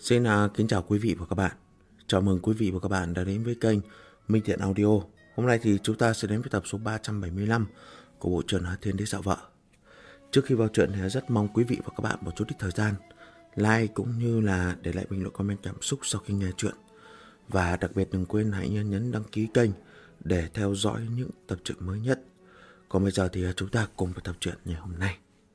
Xin kính chào quý vị và các bạn. Chào mừng quý vị và các bạn đã đến với kênh Minh Thiện Audio. Hôm nay thì chúng ta sẽ đến với tập số 375 của bộ truyện Thiên Đế Dạo Vợ. Trước khi vào truyện thì rất mong quý vị và các bạn một chút ít thời gian like cũng như là để lại bình luận comment cảm xúc sau khi nghe truyện. Và đặc biệt đừng quên hãy nhấn đăng ký kênh để theo dõi những tập truyện mới nhất. Còn bây giờ thì chúng ta cùng vào tập truyện ngày hôm nay.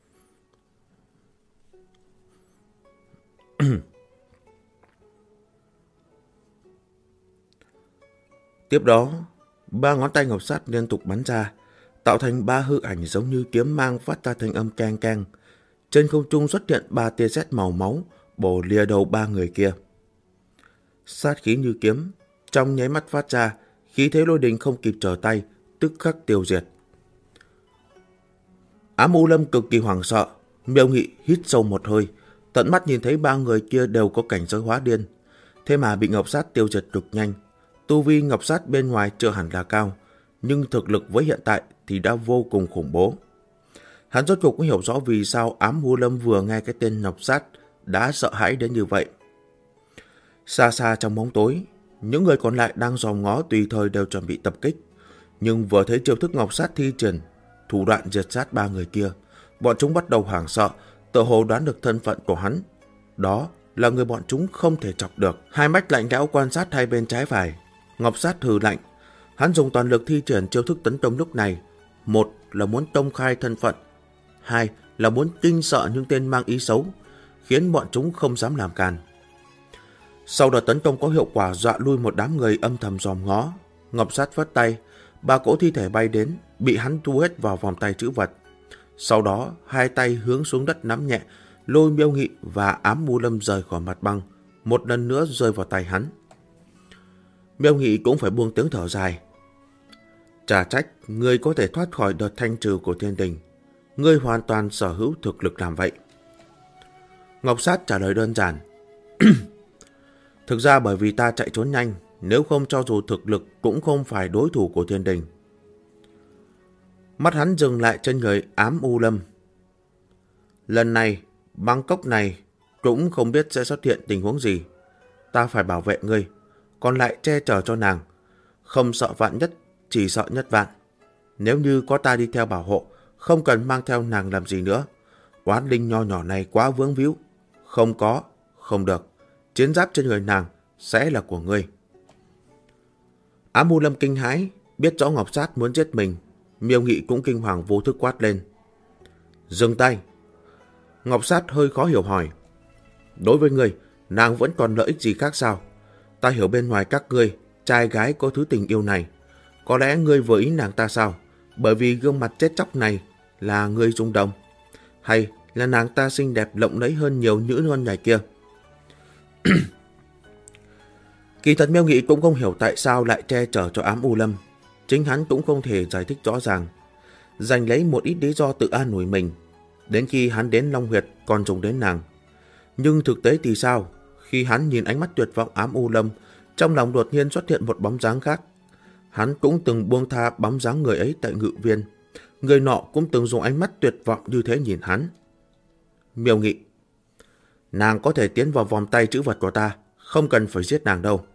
Tiếp đó, 3 ngón tay ngọc sắt liên tục bắn ra, tạo thành 3 hư ảnh giống như kiếm mang phát ra thanh âm keng keng. Trên không trung xuất hiện 3 tia sét màu máu bổ lìa đầu 3 người kia. Sát khí như kiếm, trong nháy mắt phát ra, khí thế lôi đình không kịp trở tay, tức khắc tiêu diệt. Ám U Lâm cực kỳ hoảng sợ, Miêu Nghị hít sâu một hơi, tận mắt nhìn thấy 3 người kia đều có cảnh giới hóa điên, thế mà bị ngọc sát tiêu diệt cực nhanh. Tu vi ngọc sát bên ngoài chưa hẳn là cao, nhưng thực lực với hiện tại thì đã vô cùng khủng bố. Hắn rốt cuộc cũng hiểu rõ vì sao Ám U Lâm vừa nghe cái tên ngọc sát đã sợ hãi đến như vậy. Xa xa trong bóng tối, những người còn lại đang dòm ngó tùy thời đều chuẩn bị tập kích, nhưng vừa thấy chiêu thức ngọc sát thi triển, thủ đoạn diệt sát 3 người kia, bọn chúng bắt đầu hoảng sợ, tự hồ đoán được thân phận của hắn. Đó là người bọn chúng không thể chọc được. Hai mắt lạnh lẽo quan sát hai bên trái phải. Ngọc sát hừ lạnh, hắn dùng toàn lực thi triển chiêu thức tấn công lúc này. Một là muốn công khai thân phận, hai là muốn kinh sợ những tên mang ý xấu, khiến bọn chúng không dám làm càn. Sau đợt tấn công có hiệu quả dọa lui một đám người âm thầm dòm ngó, Ngọc sát phất tay, 3 cỗ thi thể bay đến, bị hắn thu hết vào vòng tay trữ vật. Sau đó, hai tay hướng xuống đất nắm nhẹ, lôi Miêu Nghị và Ám U Lâm rời khỏi mặt băng, một lần nữa rơi vào tay hắn. Miêu Nghị cũng phải buông tiếng thở dài. Chả trách ngươi có thể thoát khỏi đợt thanh trừ của thiên đình, ngươi hoàn toàn sở hữu thực lực làm vậy. Ngọc sát trả lời đơn giản. Thực ra bởi vì ta chạy trốn nhanh, nếu không cho dù thực lực cũng không phải đối thủ của thiên đình. Mắt hắn dừng lại trên người Ám U Lâm. Lần này, băng cốc này cũng không biết sẽ xuất hiện tình huống gì. Ta phải bảo vệ ngươi, còn lại che chở cho nàng. Không sợ vạn nhất, chỉ sợ nhất vạn. Nếu như có ta đi theo bảo hộ, không cần mang theo nàng làm gì nữa. Oán linh nho nhỏ này quá vướng víu. Không có, không được. Chiến giáp trên người nàng sẽ là của ngươi. Ám U Lâm kinh hãi, biết rõ Ngọc sát muốn giết mình. Miêu Nghị cũng kinh hoàng vô thức quát lên. Dừng tay. Ngọc sát hơi khó hiểu hỏi. Đối với ngươi, nàng vẫn còn lợi ích gì khác sao? Ta hiểu bên ngoài các ngươi, trai gái có thứ tình yêu này. Có lẽ ngươi vừa ý nàng ta sao? Bởi vì gương mặt chết chóc này là ngươi rung động. Hay là nàng ta xinh đẹp lộng lẫy hơn nhiều nữ nhân nhảy kia? Kỳ thật Miêu Nghị cũng không hiểu tại sao lại che chở cho Ám U Lâm. Chính hắn cũng không thể giải thích rõ ràng, dành lấy một ít lý do tự an ủi mình. Đến khi hắn đến Long Huyệt còn dùng đến nàng. Nhưng thực tế thì sao? Khi hắn nhìn ánh mắt tuyệt vọng Ám U Lâm, trong lòng đột nhiên xuất hiện một bóng dáng khác. Hắn cũng từng buông tha bóng dáng người ấy tại Ngự Viên. Người nọ cũng từng dùng ánh mắt tuyệt vọng như thế nhìn hắn. Miêu Nghị, nàng có thể tiến vào vòng tay trữ vật của ta, không cần phải giết nàng đâu.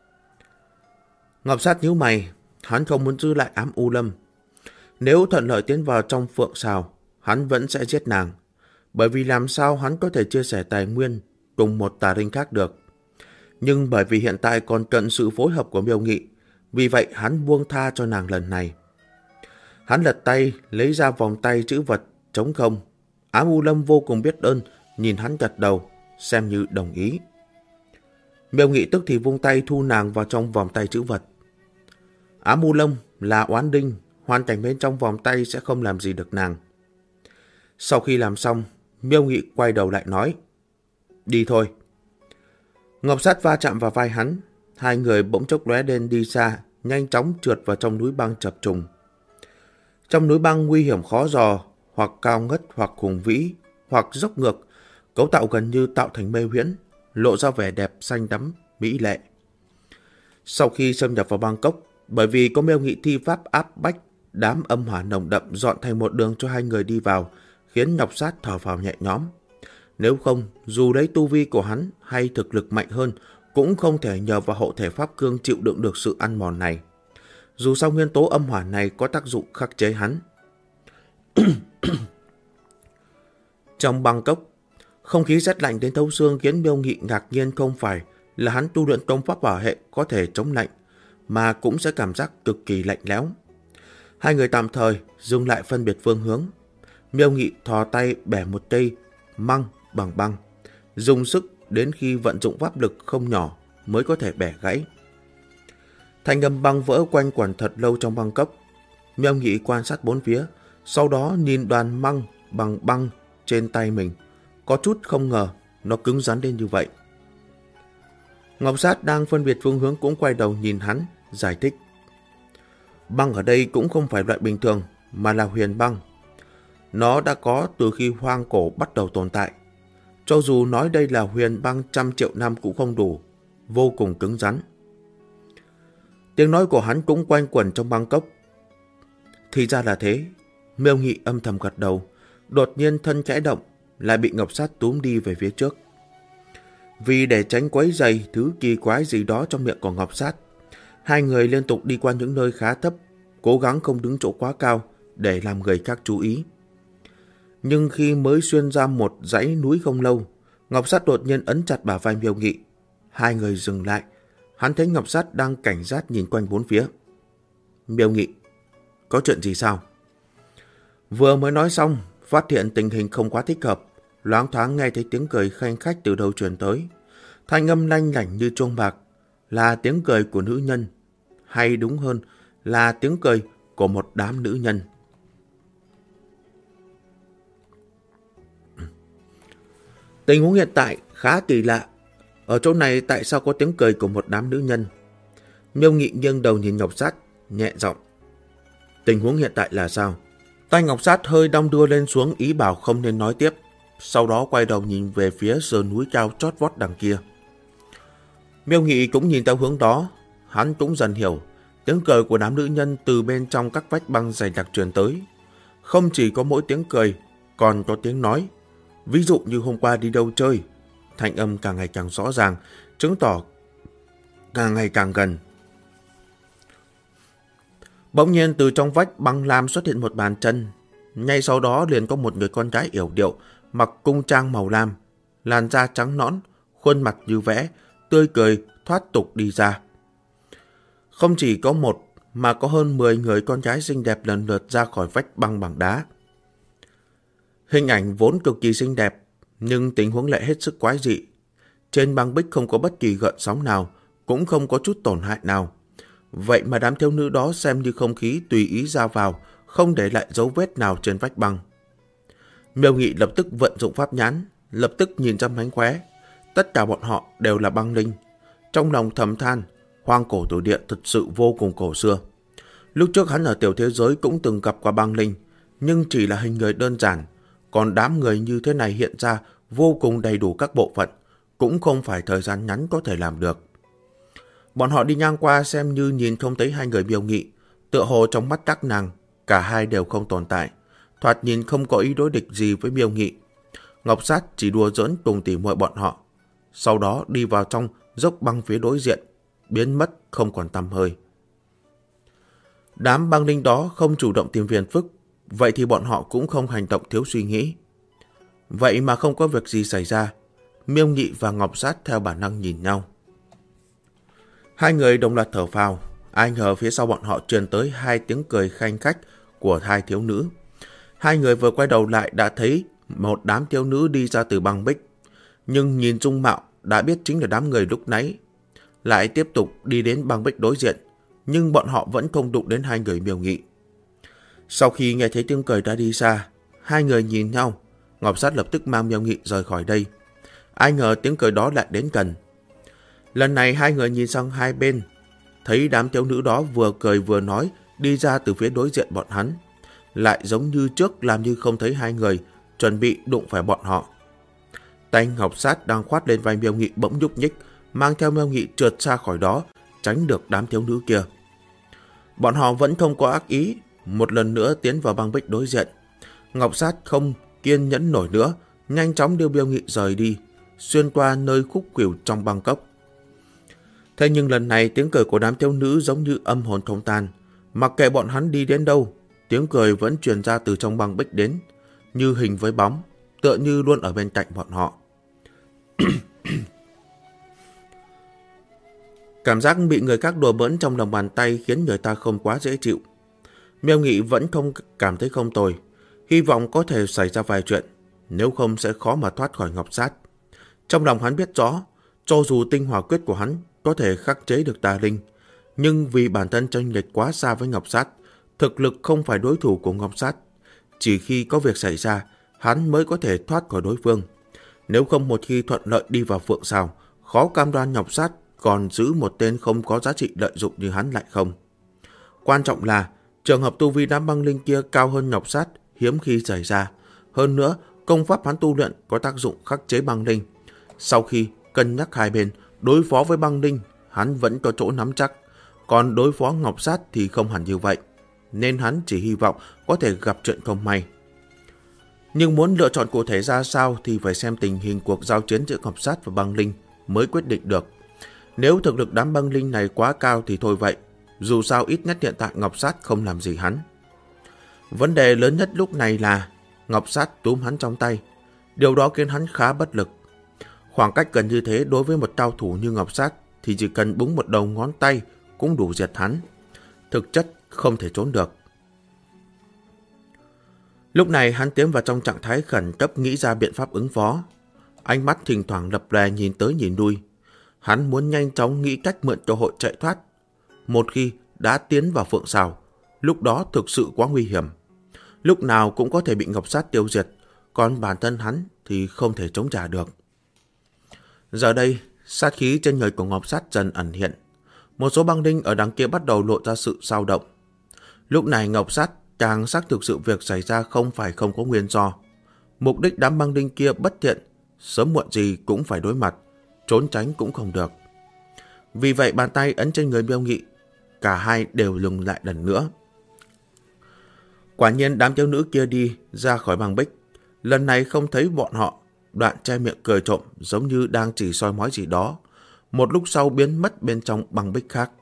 Ngọc sát nhíu mày, hắn không muốn giữ lại Ám U Lâm. Nếu thuận lợi tiến vào trong Phượng Sào, hắn vẫn sẽ giết nàng. Bởi vì làm sao hắn có thể chia sẻ tài nguyên cùng một tà linh khác được. Nhưng bởi vì hiện tại còn cần sự phối hợp của Miêu Nghị, vì vậy hắn buông tha cho nàng lần này. Hắn lật tay lấy ra vòng tay trữ vật trống không. Ám U Lâm vô cùng biết ơn, nhìn hắn gật đầu, xem như đồng ý. Miêu Nghị tức thì vung tay thu nàng vào trong vòng tay trữ vật. Ám U Lâm là oán đinh, hoàn cảnh bên trong vòng tay sẽ không làm gì được nàng. Sau khi làm xong, Miêu Nghị quay đầu lại nói, đi thôi. Ngọc sát va chạm vào vai hắn, hai người bỗng chốc lóe lên đi xa, nhanh chóng trượt vào trong núi băng chập trùng. Trong núi băng nguy hiểm khó dò, hoặc cao ngất hoặc hùng vĩ, hoặc dốc ngược, cấu tạo gần như tạo thành mê huyễn, lộ ra vẻ đẹp xanh đắm, mỹ lệ. Sau khi xâm nhập vào băng cốc, bởi vì có Miêu Nghị thi pháp áp bách, đám âm hỏa nồng đậm dọn thành một đường cho hai người đi vào, khiến Ngọc sát thở phào nhẹ nhõm. Nếu không, dù lấy tu vi của hắn hay thực lực mạnh hơn, cũng không thể nhờ vào hộ thể pháp cương chịu đựng được sự ăn mòn này. Dù sao nguyên tố âm hỏa này có tác dụng khắc chế hắn. Trong băng cốc, không khí rét lạnh đến thấu xương khiến Miêu Nghị ngạc nhiên không phải là hắn tu luyện công pháp bảo hệ có thể chống lạnh, mà cũng sẽ cảm giác cực kỳ lạnh lẽo. Hai người tạm thời dừng lại phân biệt phương hướng. Miêu Nghị thò tay bẻ một cây măng bằng băng, dùng sức đến khi vận dụng pháp lực không nhỏ mới có thể bẻ gãy. Thanh âm băng vỡ quanh quẩn thật lâu trong băng cốc. Miêu Nghị quan sát bốn phía, sau đó nhìn đoàn măng bằng băng trên tay mình, có chút không ngờ nó cứng rắn đến như vậy. Ngọc Sát đang phân biệt phương hướng cũng quay đầu nhìn hắn, giải thích. Băng ở đây cũng không phải loại bình thường, mà là huyền băng. Nó đã có từ khi hoang cổ bắt đầu tồn tại. Cho dù nói đây là huyền băng 100 triệu năm cũng không đủ, vô cùng cứng rắn. Tiếng nói của hắn cũng quanh quẩn trong băng cốc. Thì ra là thế. Miêu Nghị âm thầm gật đầu, đột nhiên thân khẽ động, lại bị Ngọc Sát túm đi về phía trước. Vì để tránh quấy rầy thứ kỳ quái gì đó trong miệng của Ngọc Sát, hai người liên tục đi qua những nơi khá thấp, cố gắng không đứng chỗ quá cao để làm người khác chú ý. Nhưng khi mới xuyên ra một dãy núi không lâu, Ngọc Sát đột nhiên ấn chặt bả vai Miêu Nghị. Hai người dừng lại, hắn thấy Ngọc Sát đang cảnh giác nhìn quanh bốn phía. Miêu Nghị, có chuyện gì sao? Vừa mới nói xong, phát hiện tình hình không quá thích hợp, loáng thoáng nghe thấy tiếng cười khanh khách từ đâu truyền tới. Thanh âm lanh lảnh như chuông bạc, là tiếng cười của nữ nhân, hay đúng hơn là tiếng cười của một đám nữ nhân. Tình huống hiện tại khá kỳ lạ. Ở chỗ này tại sao có tiếng cười của một đám nữ nhân? Miêu Nghị nghiêng đầu nhìn Ngọc Sát, nhẹ giọng. Tình huống hiện tại là sao? Tay Ngọc Sát hơi đong đưa lên xuống ý bảo không nên nói tiếp. Sau đó quay đầu nhìn về phía sườn núi cao chót vót đằng kia. Miêu Nghị cũng nhìn theo hướng đó. Hắn cũng dần hiểu tiếng cười của đám nữ nhân từ bên trong các vách băng dày đặc truyền tới. Không chỉ có mỗi tiếng cười, còn có tiếng nói. Ví dụ như hôm qua đi đâu chơi. Thanh âm càng ngày càng rõ ràng, chứng tỏ càng ngày càng gần. Bỗng nhiên từ trong vách băng lam xuất hiện một bàn chân. Ngay sau đó liền có một người con gái yểu điệu, mặc cung trang màu lam, làn da trắng nõn, khuôn mặt như vẽ, tươi cười thoát tục đi ra. Không chỉ có một, mà có hơn 10 người con gái xinh đẹp lần lượt ra khỏi vách băng bằng đá. Hình ảnh vốn cực kỳ xinh đẹp, nhưng tình huống lại hết sức quái dị. Trên băng bích không có bất kỳ gợn sóng nào, cũng không có chút tổn hại nào. Vậy mà đám thiếu nữ đó xem như không khí tùy ý ra vào, không để lại dấu vết nào trên vách băng. Miêu Nghị lập tức vận dụng pháp nhãn, lập tức nhìn ra mánh khóe. Tất cả bọn họ đều là băng linh. Trong lòng thầm than, hoang cổ tổ địa thật sự vô cùng cổ xưa. Lúc trước hắn ở tiểu thế giới cũng từng gặp qua băng linh, nhưng chỉ là hình người đơn giản. Còn đám người như thế này hiện ra vô cùng đầy đủ các bộ phận, cũng không phải thời gian ngắn có thể làm được. Bọn họ đi ngang qua xem như nhìn không thấy hai người Miêu Nghị, tựa hồ trong mắt các nàng, cả hai đều không tồn tại, thoạt nhìn không có ý đối địch gì với Miêu Nghị. Ngọc Sát chỉ đùa giỡn cùng tỉ muội bọn họ, sau đó đi vào trong dốc băng phía đối diện, biến mất không còn tăm hơi. Đám băng linh đó không chủ động tìm phiền phức, vậy thì bọn họ cũng không hành động thiếu suy nghĩ. Vậy mà không có việc gì xảy ra, Miêu Nghị và Ngọc Sát theo bản năng nhìn nhau. Hai người đồng loạt thở phào, ai ngờ phía sau bọn họ truyền tới hai tiếng cười khanh khách của hai thiếu nữ. Hai người vừa quay đầu lại đã thấy một đám thiếu nữ đi ra từ băng bích, nhưng nhìn dung mạo đã biết chính là đám người lúc nãy. Lại tiếp tục đi đến băng bích đối diện, nhưng bọn họ vẫn không đụng đến hai người Miêu Nghị. Sau khi nghe thấy tiếng cười đã đi xa, hai người nhìn nhau, Ngọc Sát lập tức mang Miêu Nghị rời khỏi đây. Ai ngờ tiếng cười đó lại đến gần. Lần này hai người nhìn sang hai bên, thấy đám thiếu nữ đó vừa cười vừa nói đi ra từ phía đối diện bọn hắn, lại giống như trước làm như không thấy hai người, chuẩn bị đụng phải bọn họ. Tay Ngọc Sát đang khoát lên vai Miêu Nghị bỗng nhúc nhích, mang theo Miêu Nghị trượt xa khỏi đó, tránh được đám thiếu nữ kia. Bọn họ vẫn không có ác ý, một lần nữa tiến vào băng bích đối diện. Ngọc Sát không kiên nhẫn nổi nữa, nhanh chóng đưa Miêu Nghị rời đi, xuyên qua nơi khúc khuỷu trong băng cốc. Thế nhưng lần này tiếng cười của đám thiếu nữ giống như âm hồn không tan. Mặc kệ bọn hắn đi đến đâu, tiếng cười vẫn truyền ra từ trong băng bích đến, như hình với bóng, tựa như luôn ở bên cạnh bọn họ. Cảm giác bị người khác đùa bỡn trong lòng bàn tay khiến người ta không quá dễ chịu. Miêu Nghị vẫn không cảm thấy không tồi, hy vọng có thể xảy ra vài chuyện, nếu không sẽ khó mà thoát khỏi Ngọc Sát. Trong lòng hắn biết rõ, cho dù tinh hỏa quyết của hắn có thể khắc chế được tà linh, nhưng vì bản thân chênh lệch quá xa với Ngọc Sát, thực lực không phải đối thủ của Ngọc Sát. Chỉ khi có việc xảy ra, hắn mới có thể thoát khỏi đối phương. Nếu không một khi thuận lợi đi vào Phượng Sào, khó cam đoan Ngọc Sát còn giữ một tên không có giá trị lợi dụng như hắn lại không. Quan trọng là, trường hợp tu vi đám băng linh kia cao hơn Ngọc Sát hiếm khi xảy ra. Hơn nữa, công pháp hắn tu luyện có tác dụng khắc chế băng linh. Sau khi cân nhắc hai bên, đối phó với băng linh, hắn vẫn có chỗ nắm chắc. Còn đối phó Ngọc Sát thì không hẳn như vậy, nên hắn chỉ hy vọng có thể gặp chuyện không may. Nhưng muốn lựa chọn cụ thể ra sao thì phải xem tình hình cuộc giao chiến giữa Ngọc Sát và băng linh mới quyết định được. Nếu thực lực đám băng linh này quá cao thì thôi vậy, dù sao ít nhất hiện tại Ngọc Sát không làm gì hắn. Vấn đề lớn nhất lúc này là Ngọc Sát túm hắn trong tay, điều đó khiến hắn khá bất lực. Khoảng cách gần như thế đối với một cao thủ như Ngọc Sát thì chỉ cần búng một đầu ngón tay cũng đủ diệt hắn. Thực chất không thể trốn được. Lúc này hắn tiến vào trong trạng thái khẩn cấp nghĩ ra biện pháp ứng phó. Ánh mắt thỉnh thoảng lập lòe nhìn tới nhìn lui. Hắn muốn nhanh chóng nghĩ cách mượn cơ hội chạy thoát. Một khi đã tiến vào Phượng Sào, lúc đó thực sự quá nguy hiểm. Lúc nào cũng có thể bị Ngọc Sát tiêu diệt, còn bản thân hắn thì không thể chống trả được. Giờ đây, sát khí trên người của Ngọc Sát dần ẩn hiện. Một số băng linh ở đằng kia bắt đầu lộ ra sự dao động. Lúc này Ngọc Sát càng xác thực sự việc xảy ra không phải không có nguyên do. Mục đích đám băng linh kia bất thiện, sớm muộn gì cũng phải đối mặt, trốn tránh cũng không được. Vì vậy bàn tay ấn trên người Miêu Nghị, cả hai đều lùi lại lần nữa. Quả nhiên đám thiếu nữ kia đi ra khỏi băng bích, lần này không thấy bọn họ, Đoạn che miệng cười trộm giống như đang chỉ soi mói gì đó, một lúc sau biến mất bên trong băng bích khác.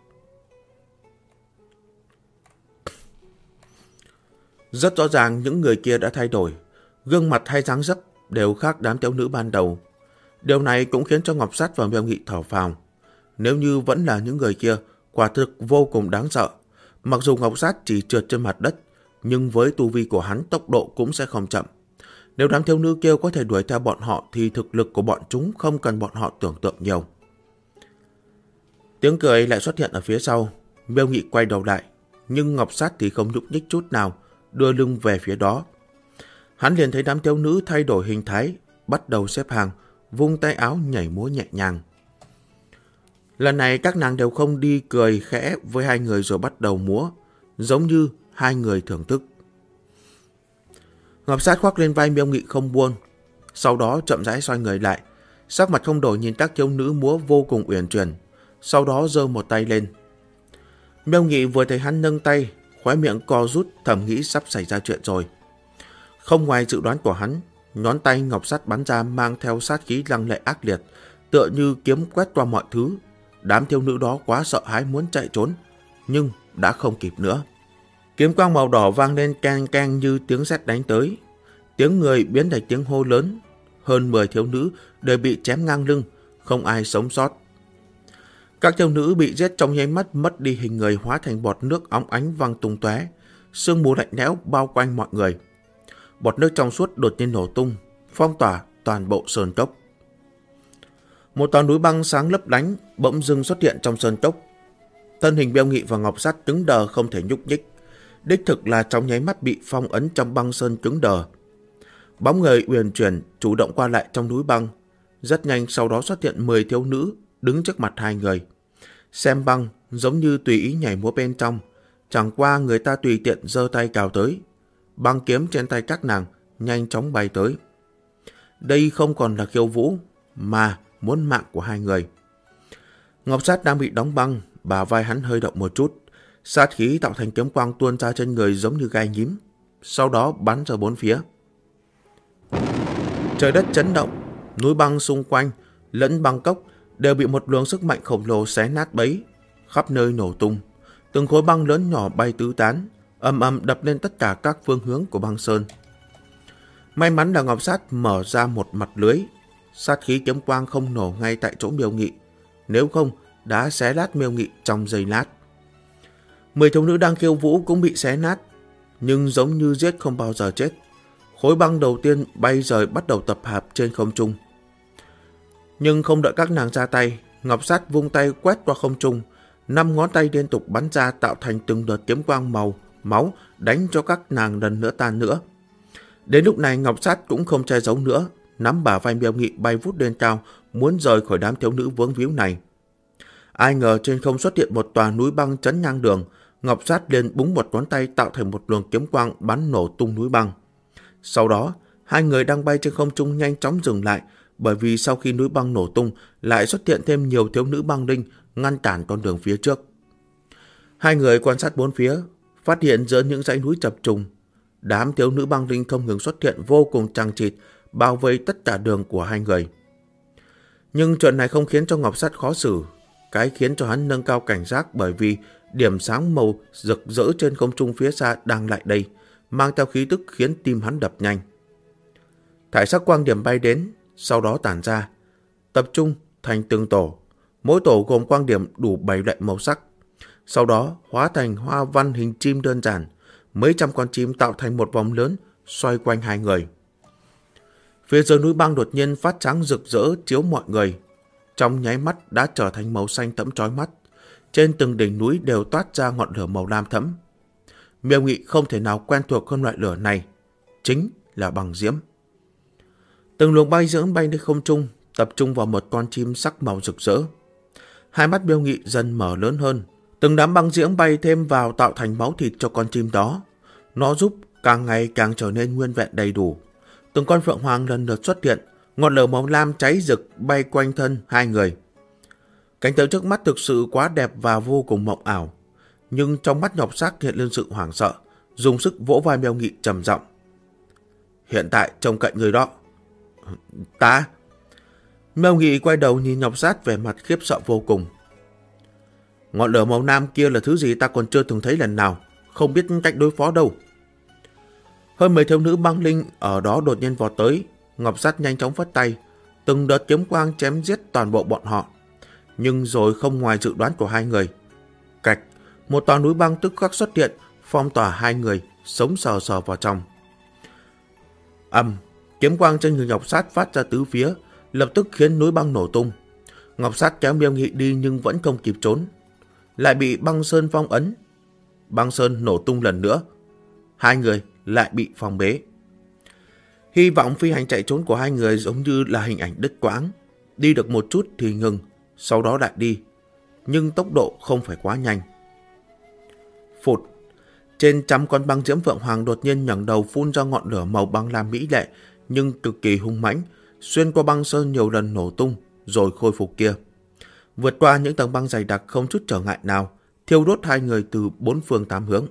Rất rõ ràng những người kia đã thay đổi, gương mặt hay dáng dấp đều khác đám thiếu nữ ban đầu. Điều này cũng khiến cho Ngọc Sát và Miêu Nghị thở phào. Nếu như vẫn là những người kia, quả thực vô cùng đáng sợ. Mặc dù Ngọc Sát chỉ trượt trên mặt đất, nhưng với tu vi của hắn tốc độ cũng sẽ không chậm. Nếu đám thiếu nữ kia có thể đuổi theo bọn họ thì thực lực của bọn chúng không cần bọn họ tưởng tượng nhiều. Tiếng cười lại xuất hiện ở phía sau. Miêu Nghị quay đầu lại, nhưng Ngọc Sát thì không nhúc nhích chút nào, đưa lưng về phía đó. Hắn liền thấy đám thiếu nữ thay đổi hình thái, bắt đầu xếp hàng, vung tay áo nhảy múa nhẹ nhàng. Lần này các nàng đều không đi cười khẽ với hai người rồi bắt đầu múa, giống như hai người thưởng thức. Ngọc Sát khoác lên vai Miêu Nghị không buông, sau đó chậm rãi xoay người lại, sắc mặt không đổi nhìn các thiếu nữ múa vô cùng uyển chuyển, sau đó giơ một tay lên. Miêu Nghị vừa thấy hắn nâng tay, khóe miệng co rút, thầm nghĩ sắp xảy ra chuyện rồi. Không ngoài dự đoán của hắn, ngón tay Ngọc Sát bắn ra mang theo sát khí lăng lệ ác liệt, tựa như kiếm quét qua mọi thứ. Đám thiếu nữ đó quá sợ hãi muốn chạy trốn, nhưng đã không kịp nữa. Kiếm quang màu đỏ vang lên keng keng như tiếng sét đánh tới. Tiếng người biến thành tiếng hô lớn. Hơn 10 thiếu nữ đều bị chém ngang lưng, không ai sống sót. Các thiếu nữ bị giết trong nháy mắt mất đi hình người, hóa thành bọt nước óng ánh văng tung tóe, sương mù lạnh lẽo bao quanh mọi người. Bọt nước trong suốt đột nhiên nổ tung, phong tỏa toàn bộ sơn cốc. Một tòa núi băng sáng lấp lánh bỗng dưng xuất hiện trong sơn cốc. Thân hình Miêu Nghị và Ngọc Sát cứng đờ không thể nhúc nhích, đích thực là trong nháy mắt bị phong ấn trong băng sơn cứng đờ. Bóng người uyển chuyển chủ động qua lại trong núi băng, rất nhanh sau đó xuất hiện 10 thiếu nữ đứng trước mặt hai người. Xem băng giống như tùy ý nhảy múa bên trong, chẳng qua người ta tùy tiện giơ tay cào tới, băng kiếm trên tay các nàng nhanh chóng bay tới. Đây không còn là khiêu vũ, mà muốn mạng của hai người. Ngọc Sát đang bị đóng băng, bả vai hắn hơi động một chút, sát khí tạo thành kiếm quang tuôn ra trên người giống như gai nhím, sau đó bắn ra bốn phía. Trời đất chấn động, núi băng xung quanh lẫn băng cốc đều bị một luồng sức mạnh khổng lồ xé nát bấy, khắp nơi nổ tung. Từng khối băng lớn nhỏ bay tứ tán, ầm ầm đập lên tất cả các phương hướng của băng sơn. May mắn là Ngọc Sát mở ra một mặt lưới, sát khí kiếm quang không nổ ngay tại chỗ Miêu Nghị, nếu không đã xé nát Miêu Nghị trong giây lát. 10 thiếu nữ đang khiêu vũ cũng bị xé nát, nhưng giống như giết không bao giờ chết. Khối băng đầu tiên bay rời bắt đầu tập hợp trên không trung. Nhưng không đợi các nàng ra tay, Ngọc Sát vung tay quét qua không trung, 5 ngón tay liên tục bắn ra tạo thành từng đợt kiếm quang màu máu đánh cho các nàng lần nữa tan nữa. Đến lúc này Ngọc Sát cũng không che giấu nữa, nắm bả vai Miêu Nghị bay vút lên cao, muốn rời khỏi đám thiếu nữ vướng víu này. Ai ngờ trên không xuất hiện một tòa núi băng chắn ngang đường, Ngọc Sát liền búng một ngón tay tạo thành một luồng kiếm quang bắn nổ tung núi băng. Sau đó, hai người đang bay trên không trung nhanh chóng dừng lại, bởi vì sau khi núi băng nổ tung lại xuất hiện thêm nhiều thiếu nữ băng linh ngăn cản con đường phía trước. Hai người quan sát bốn phía, phát hiện giữa những dãy núi chập trùng, đám thiếu nữ băng linh không ngừng xuất hiện vô cùng chằng chịt, bao vây tất cả đường của hai người. Nhưng chuyện này không khiến cho Ngọc Sát khó xử, cái khiến cho hắn nâng cao cảnh giác bởi vì điểm sáng màu rực rỡ trên không trung phía xa đang lại đây, mang theo khí tức khiến tim hắn đập nhanh. Thải sắc quang điểm bay đến, sau đó tản ra, tập trung thành từng tổ. Mỗi tổ gồm quang điểm đủ 7 loại màu sắc. Sau đó hóa thành hoa văn hình chim đơn giản, mấy trăm con chim tạo thành một vòng lớn xoay quanh hai người. Phía dưới núi băng đột nhiên phát sáng rực rỡ chiếu mọi người, trong nháy mắt đã trở thành màu xanh thẫm chói mắt. Trên từng đỉnh núi đều toát ra ngọn lửa màu lam thẫm. Miêu Nghị không thể nào quen thuộc hơn loại lửa này, chính là băng diễm. Từng luồng bay dưỡng bay lên không trung, tập trung vào một con chim sắc màu rực rỡ. Hai mắt Miêu Nghị dần mở lớn hơn, từng đám băng diễm bay thêm vào tạo thành máu thịt cho con chim đó. Nó giúp càng ngày càng trở nên nguyên vẹn đầy đủ. Từng con phượng hoàng lần lượt xuất hiện, ngọn lửa màu lam cháy rực bay quanh thân hai người. Cảnh tượng trước mắt thực sự quá đẹp và vô cùng mộng ảo. Nhưng trong mắt Ngọc Sát hiện lên sự hoảng sợ, dùng sức vỗ vai Miêu Nghị trầm giọng. Hiện tại trông cạnh người đó. Ta? Miêu Nghị quay đầu nhìn Ngọc Sát vẻ mặt khiếp sợ vô cùng. Ngọn lửa màu lam kia là thứ gì ta còn chưa từng thấy lần nào, không biết cách đối phó đâu. Hơn 10 thiếu nữ băng linh ở đó đột nhiên vọt tới, Ngọc Sát nhanh chóng phất tay, từng đợt kiếm quang chém giết toàn bộ bọn họ. Nhưng rồi không ngoài dự đoán của hai người. Cạch, một tòa núi băng tức khắc xuất hiện, phong tỏa hai người, sống sờ sờ vào trong. Kiếm quang trên người Ngọc Sát phát ra tứ phía, lập tức khiến núi băng nổ tung. Ngọc Sát kéo Miêu Nghị đi nhưng vẫn không kịp trốn, lại bị băng sơn phong ấn. Băng sơn nổ tung lần nữa, hai người lại bị phong bế. Hy vọng phi hành chạy trốn của hai người giống như là hình ảnh đứt quãng, đi được một chút thì ngừng, sau đó lại đi, nhưng tốc độ không phải quá nhanh. Phụt, trên trăm con băng diễm phượng hoàng đột nhiên ngẩng đầu phun ra ngọn lửa màu băng lam mỹ lệ nhưng cực kỳ hung mãnh, xuyên qua băng sơn nhiều lần nổ tung rồi khôi phục kia, vượt qua những tầng băng dày đặc không chút trở ngại nào, thiêu đốt hai người từ 4 phương 8 hướng.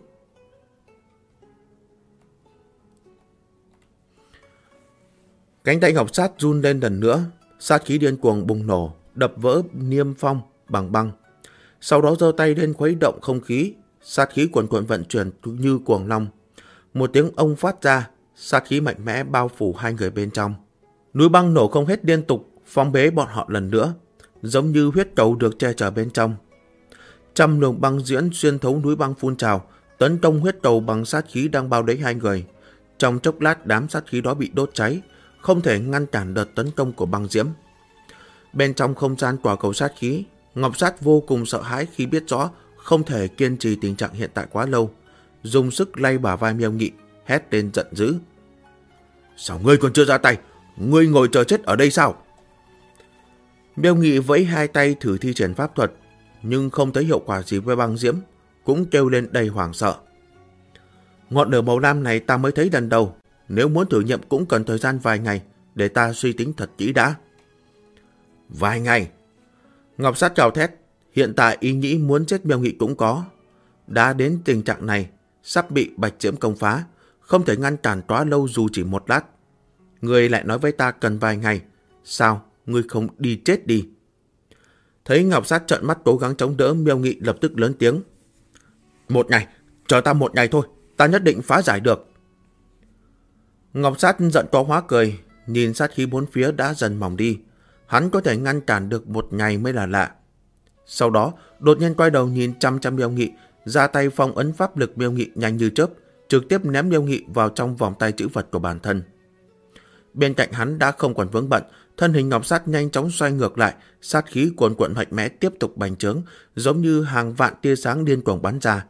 Cánh tay Ngọc Sát run lên lần nữa, sát khí điên cuồng bùng nổ, đập vỡ niêm phong bằng băng. Sau đó giơ tay lên khuấy động không khí, sát khí cuồn cuộn vận chuyển như cuồng long. Một tiếng ông phát ra, sát khí mạnh mẽ bao phủ hai người bên trong. Núi băng nổ không hết liên tục, phong bế bọn họ lần nữa, giống như huyết cầu được che chở bên trong. Trăm luồng băng diễm xuyên thấu núi băng phun trào, tấn công huyết cầu bằng sát khí đang bao lấy hai người. Trong chốc lát đám sát khí đó bị đốt cháy, không thể ngăn cản đợt tấn công của băng diễm. Bên trong không gian tỏa cầu sát khí, Ngọc Sát vô cùng sợ hãi khi biết rõ không thể kiên trì tình trạng hiện tại quá lâu, dùng sức lay bả vai Miêu Nghị, hét lên giận dữ. Sao ngươi còn chưa ra tay? Ngươi ngồi chờ chết ở đây sao? Miêu Nghị vẫy hai tay thử thi triển pháp thuật, nhưng không thấy hiệu quả gì với băng diễm, cũng kêu lên đầy hoảng sợ. Ngọn lửa màu lam này ta mới thấy lần đầu, nếu muốn thử nghiệm cũng cần thời gian vài ngày để ta suy tính thật kỹ đã. Vài ngày? Ngọc Sát gào thét, hiện tại ý nghĩ muốn chết Miêu Nghị cũng có. Đã đến tình trạng này, sắp bị bạch diễm công phá, không thể ngăn cản quá lâu dù chỉ một lát. Ngươi lại nói với ta cần vài ngày. Sao? Ngươi không đi chết đi? Thấy Ngọc Sát trợn mắt cố gắng chống đỡ, Miêu Nghị lập tức lớn tiếng. Một ngày, chờ ta một ngày thôi, ta nhất định phá giải được. Ngọc Sát giận to hóa cười, nhìn sát khí bốn phía đã dần mỏng đi. Hắn có thể ngăn cản được một ngày mới là lạ. Sau đó, đột nhiên quay đầu nhìn chăm chăm Miêu Nghị, ra tay phong ấn pháp lực Miêu Nghị nhanh như chớp, trực tiếp ném Miêu Nghị vào trong vòng tay chữ vật của bản thân. Bên cạnh hắn đã không còn vướng bận, thân hình Ngọc Sát nhanh chóng xoay ngược lại, sát khí cuồn cuộn mạnh mẽ tiếp tục bành trướng, giống như hàng vạn tia sáng điên cuồng bắn ra.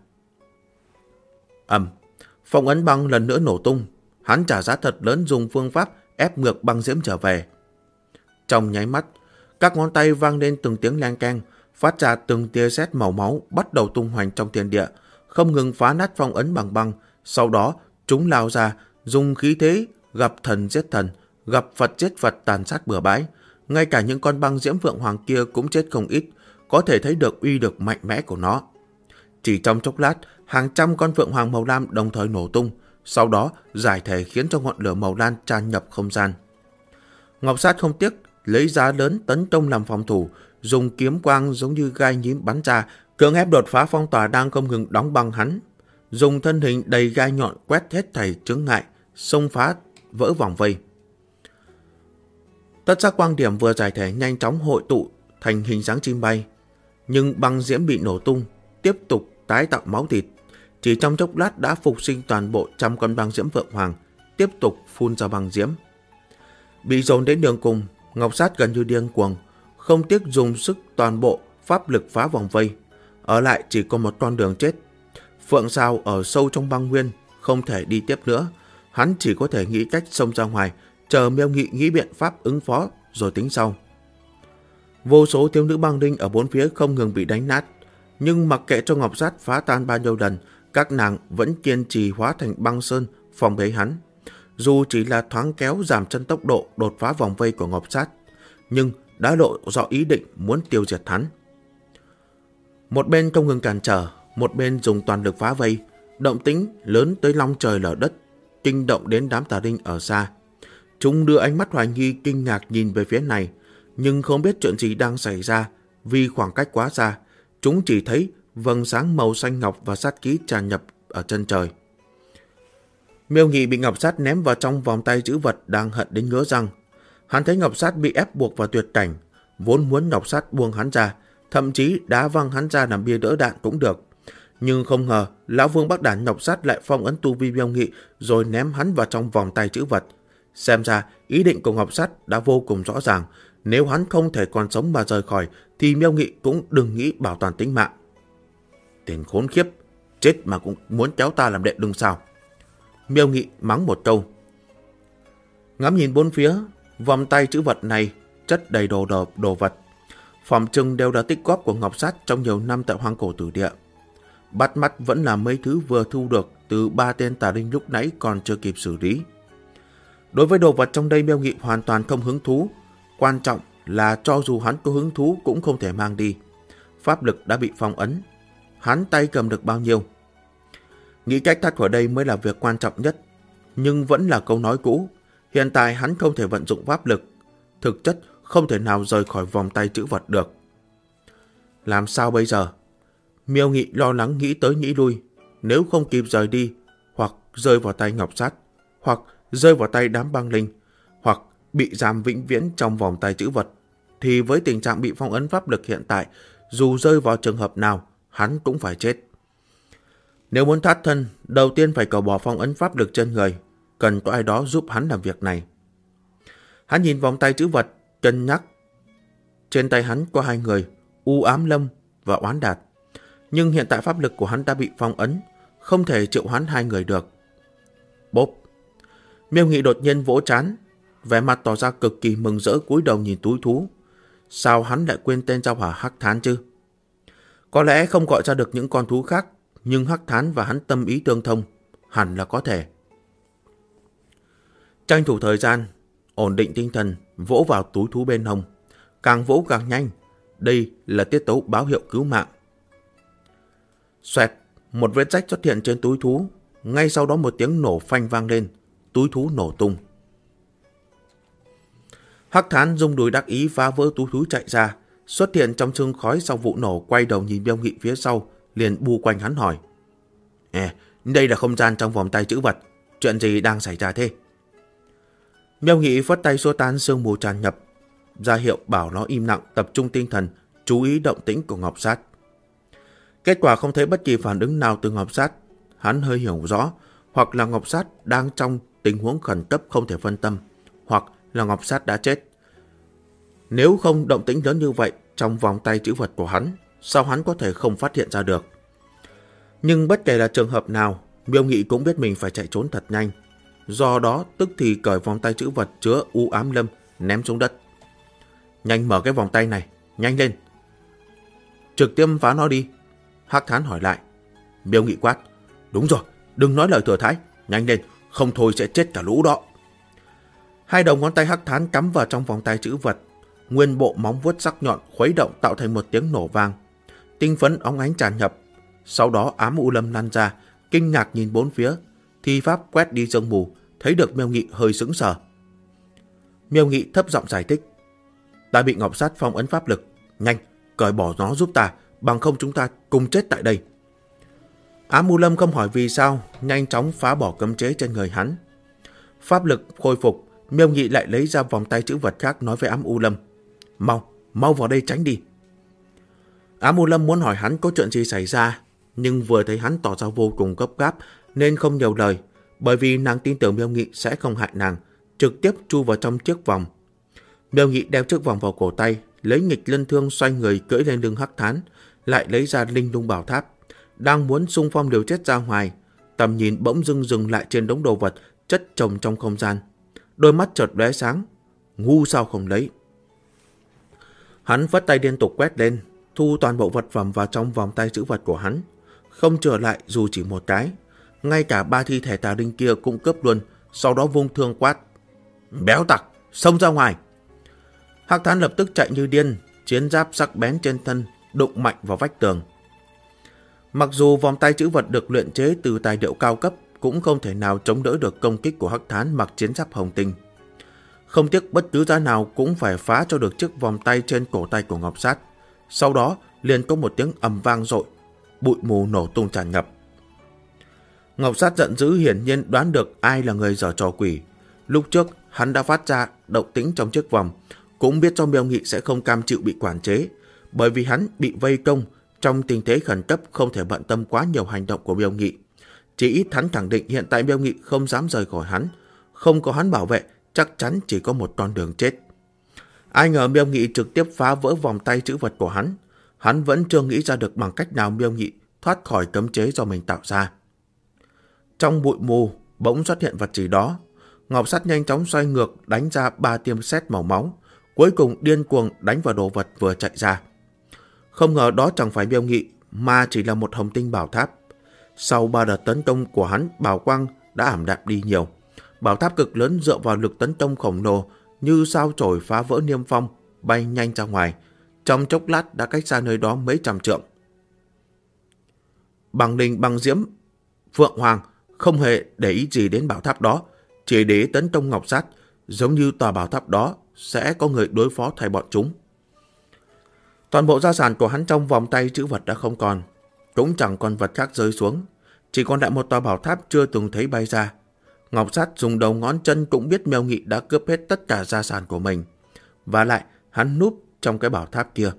Phong ấn băng lần nữa nổ tung, hắn trả giá thật lớn dùng phương pháp ép ngược băng diễm trở về. Trong nháy mắt, các ngón tay vang lên từng tiếng leng keng, phát ra từng tia sét màu máu bắt đầu tung hoành trong thiên địa, không ngừng phá nát phong ấn bằng băng. Sau đó, chúng lao ra, dùng khí thế gặp thần giết thần, gặp Phật giết Phật, tàn sát bừa bãi. Ngay cả những con băng diễm Phượng Hoàng kia cũng chết không ít, có thể thấy được uy lực mạnh mẽ của nó. Chỉ trong chốc lát, hàng trăm con Phượng Hoàng màu lam đồng thời nổ tung, sau đó giải thể khiến cho ngọn lửa màu lam tràn nhập không gian. Ngọc Sát không tiếc lấy giá lớn tấn công làm phòng thủ, dùng kiếm quang giống như gai nhím bắn ra, cưỡng ép đột phá phong tỏa đang không ngừng đóng băng hắn. Dùng thân hình đầy gai nhọn quét hết thảy chướng ngại, xông phá vỡ vòng vây. Tất sắc quang điểm vừa giải thể nhanh chóng hội tụ thành hình dáng chim bay, nhưng băng diễm bị nổ tung, tiếp tục tái tạo máu thịt. Chỉ trong chốc lát đã phục sinh toàn bộ trăm con băng diễm Phượng Hoàng, tiếp tục phun ra băng diễm. Bị dồn đến đường cùng, Ngọc Sát gần như điên cuồng, không tiếc dùng sức toàn bộ pháp lực phá vòng vây. Ở lại chỉ có một con đường chết. Phượng Sao ở sâu trong băng nguyên, không thể đi tiếp nữa. Hắn chỉ có thể nghĩ cách xông ra ngoài, chờ Miêu Nghị nghĩ biện pháp ứng phó rồi tính sau. Vô số thiếu nữ băng đinh ở bốn phía không ngừng bị đánh nát, nhưng mặc kệ cho Ngọc Sát phá tan bao nhiêu lần, các nàng vẫn kiên trì hóa thành băng sơn phòng bế hắn. Dù chỉ là thoáng kéo giảm chân tốc độ đột phá vòng vây của Ngọc Sát, nhưng đã lộ rõ ý định muốn tiêu diệt hắn. Một bên không ngừng cản trở, một bên dùng toàn lực phá vây, động tĩnh lớn tới long trời lở đất, kinh động đến đám tà đinh ở xa. Chúng đưa ánh mắt hoài nghi kinh ngạc nhìn về phía này, nhưng không biết chuyện gì đang xảy ra, vì khoảng cách quá xa. Chúng chỉ thấy vầng sáng màu xanh ngọc và sát khí tràn nhập ở chân trời. Miêu Nghị bị Ngọc Sát ném vào trong vòng tay chữ vật đang hận đến ngứa răng. Hắn thấy Ngọc Sát bị ép buộc vào tuyệt cảnh, vốn muốn Ngọc Sát buông hắn ra, thậm chí đá văng hắn ra làm bia đỡ đạn cũng được. Nhưng không ngờ, Lão Vương Bắc Đản Ngọc Sát lại phong ấn tu vi Miêu Nghị rồi ném hắn vào trong vòng tay chữ vật. Xem ra, ý định của Ngọc Sát đã vô cùng rõ ràng. Nếu hắn không thể còn sống mà rời khỏi, thì Miêu Nghị cũng đừng nghĩ bảo toàn tính mạng. Tên khốn khiếp, chết mà cũng muốn kéo ta làm đệ đương sao? Miêu Nghị mắng một câu. Ngắm nhìn bốn phía, vòng tay chữ vật này chất đầy đồ vật. Phỏng chừng đều là tích góp của Ngọc Sát trong nhiều năm tại Hoang Cổ Tử Địa. Bắt mắt vẫn là mấy thứ vừa thu được từ 3 tên tà linh lúc nãy còn chưa kịp xử lý. Đối với đồ vật trong đây, Miêu Nghị hoàn toàn không hứng thú. Quan trọng là cho dù hắn có hứng thú cũng không thể mang đi. Pháp lực đã bị phong ấn. Hắn tay cầm được bao nhiêu? Nghĩ cách thoát khỏi đây mới là việc quan trọng nhất. Nhưng vẫn là câu nói cũ. Hiện tại hắn không thể vận dụng pháp lực. Thực chất không thể nào rời khỏi vòng tay chữ vật được. Làm sao bây giờ? Miêu Nghị lo lắng nghĩ tới nghĩ lui. Nếu không kịp rời đi, hoặc rơi vào tay Ngọc Sát, hoặc rơi vào tay đám băng linh, hoặc bị giam vĩnh viễn trong vòng tay chữ vật, thì với tình trạng bị phong ấn pháp lực hiện tại, dù rơi vào trường hợp nào, hắn cũng phải chết. Nếu muốn thoát thân, đầu tiên phải cởi bỏ phong ấn pháp lực trên người, cần có ai đó giúp hắn làm việc này. Hắn nhìn vòng tay chữ vật, cân nhắc. Trên tay hắn có 2 người, U Ám Lâm và Oán Đạt. Nhưng hiện tại pháp lực của hắn đã bị phong ấn, không thể triệu hoán 2 người được. Bốp! Miêu Nghị đột nhiên vỗ trán, vẻ mặt tỏ ra cực kỳ mừng rỡ, cúi đầu nhìn túi thú. Sao hắn lại quên tên giao hỏa Hắc Thán chứ? Có lẽ không gọi ra được những con thú khác, nhưng Hắc Thán và hắn tâm ý tương thông, hẳn là có thể. Tranh thủ thời gian, ổn định tinh thần, vỗ vào túi thú bên hông. Càng vỗ càng nhanh, đây là tiết tấu báo hiệu cứu mạng. Xoẹt, một vết rách xuất hiện trên túi thú, ngay sau đó một tiếng nổ phanh vang lên, túi thú nổ tung. Hắc Thán rung đùi đắc ý phá vỡ túi chạy ra, xuất hiện trong sương khói sau vụ nổ, quay đầu nhìn Miêu Nghị phía sau, liền bu quanh hắn hỏi. Đây là không gian trong vòng tay chữ vật, chuyện gì đang xảy ra thế? Miêu Nghị phất tay xua tan sương mù tràn nhập, ra hiệu bảo nó im lặng, tập trung tinh thần, chú ý động tĩnh của Ngọc Sát. Kết quả không thấy bất kỳ phản ứng nào từ Ngọc Sát. Hắn hơi hiểu rõ, hoặc là Ngọc Sát đang trong tình huống khẩn cấp không thể phân tâm, hoặc là Ngọc Sát đã chết. Nếu không động tĩnh lớn như vậy trong vòng tay chữ vật của hắn, sao hắn có thể không phát hiện ra được? Nhưng bất kể là trường hợp nào, Miêu Nghị cũng biết mình phải chạy trốn thật nhanh. Do đó tức thì cởi vòng tay chữ vật chứa u ám lâm ném xuống đất. Nhanh mở cái vòng tay này, nhanh lên. Trực tiếp phá nó đi. Hắc Thán hỏi lại. Miêu Nghị quát. Đúng rồi, đừng nói lời thừa thãi, nhanh lên, không thôi sẽ chết cả lũ đó. Hai đầu ngón tay Hắc Thán cắm vào trong vòng tay chữ vật, nguyên bộ móng vuốt sắc nhọn khuấy động tạo thành một tiếng nổ vang. Tinh phấn óng ánh tràn nhập. Sau đó ám u lâm lăn ra, kinh ngạc nhìn bốn phía, thi pháp quét đi sương mù, thấy được Miêu Nghị hơi sững sờ. Miêu Nghị thấp giọng giải thích. Ta bị Ngọc Sát phong ấn pháp lực, nhanh, cởi bỏ nó giúp ta, bằng không chúng ta cùng chết tại đây. Ám u lâm không hỏi vì sao, nhanh chóng phá bỏ cấm chế trên người hắn. Pháp lực khôi phục, Miêu Nghị lại lấy ra vòng tay chữ vật khác nói với ám u lâm. Mau vào đây tránh đi. Ám u lâm muốn hỏi hắn có chuyện gì xảy ra, nhưng vừa thấy hắn tỏ ra vô cùng gấp gáp nên không nhiều lời, bởi vì nàng tin tưởng Miêu Nghị sẽ không hại nàng, trực tiếp chui vào trong chiếc vòng. Miêu Nghị đeo chiếc vòng vào cổ tay, lấy nghịch lân thương xoay người cưỡi lên lưng Hắc Thán, lại lấy ra linh lung bảo tháp, đang muốn xung phong liều chết ra ngoài, tầm nhìn bỗng dưng dừng lại trên đống đồ vật chất chồng trong không gian. Đôi mắt chợt lóe sáng, ngu sao không lấy. Hắn vất tay liên tục quét lên, thu toàn bộ vật phẩm vào trong vòng tay chữ vật của hắn, không trở lại dù chỉ một cái. Ngay cả 3 thi thể tà linh kia cũng cướp luôn, sau đó vung thương quát. Béo tặc, xông ra ngoài. Hắc Thán lập tức chạy như điên, chiến giáp sắc bén trên thân đụng mạnh vào vách tường. Mặc dù vòng tay chữ vật được luyện chế từ tài liệu cao cấp, cũng không thể nào chống đỡ được công kích của Hắc Thán mặc chiến giáp hồng tinh. Không tiếc bất cứ giá nào cũng phải phá cho được chiếc vòng tay trên cổ tay của Ngọc Sát. Sau đó liền có một tiếng ầm vang dội, bụi mù nổ tung tràn ngập. Ngọc Sát giận dữ, hiển nhiên đoán được ai là người giở trò quỷ. Lúc trước hắn đã phát ra động tĩnh trong chiếc vòng, cũng biết cho Miêu Nghị sẽ không cam chịu bị quản chế, bởi vì hắn bị vây công trong tình thế khẩn cấp, không thể bận tâm quá nhiều hành động của Miêu Nghị. Chỉ ít hắn khẳng định hiện tại Miêu Nghị không dám rời khỏi hắn, không có hắn bảo vệ chắc chắn chỉ có một con đường chết. Ai ngờ Miêu Nghị trực tiếp phá vỡ vòng tay chữ vật của hắn. Hắn vẫn chưa nghĩ ra được bằng cách nào Miêu Nghị thoát khỏi cấm chế do mình tạo ra. Trong bụi mù bỗng xuất hiện vật gì đó. Ngọc Sát nhanh chóng xoay ngược, đánh ra 3 tiêm sét màu máu, cuối cùng điên cuồng đánh vào đồ vật vừa chạy ra. Không ngờ đó chẳng phải Miêu Nghị, mà chỉ là một hồng tinh bảo tháp. Sau 3 đợt tấn công của hắn, bảo quang đã ảm đạm đi nhiều. Bảo tháp cực lớn dựa vào lực tấn công khổng lồ như sao chổi phá vỡ niêm phong, bay nhanh ra ngoài, trong chốc lát đã cách xa nơi đó mấy trăm trượng. Bằng linh bằng diễm, Phượng Hoàng không hề để ý gì đến bảo tháp đó, chỉ để tấn công Ngọc Sát, giống như tòa bảo tháp đó sẽ có người đối phó thay bọn chúng. Toàn bộ gia sản của hắn trong vòng tay chữ vật đã không còn, cũng chẳng còn vật khác rơi xuống, chỉ còn lại một tòa bảo tháp chưa từng thấy bay ra. Ngọc Sát dùng đầu ngón chân cũng biết Miêu Nghị đã cướp hết tất cả gia sản của mình, và lại hắn núp trong cái bảo tháp kia.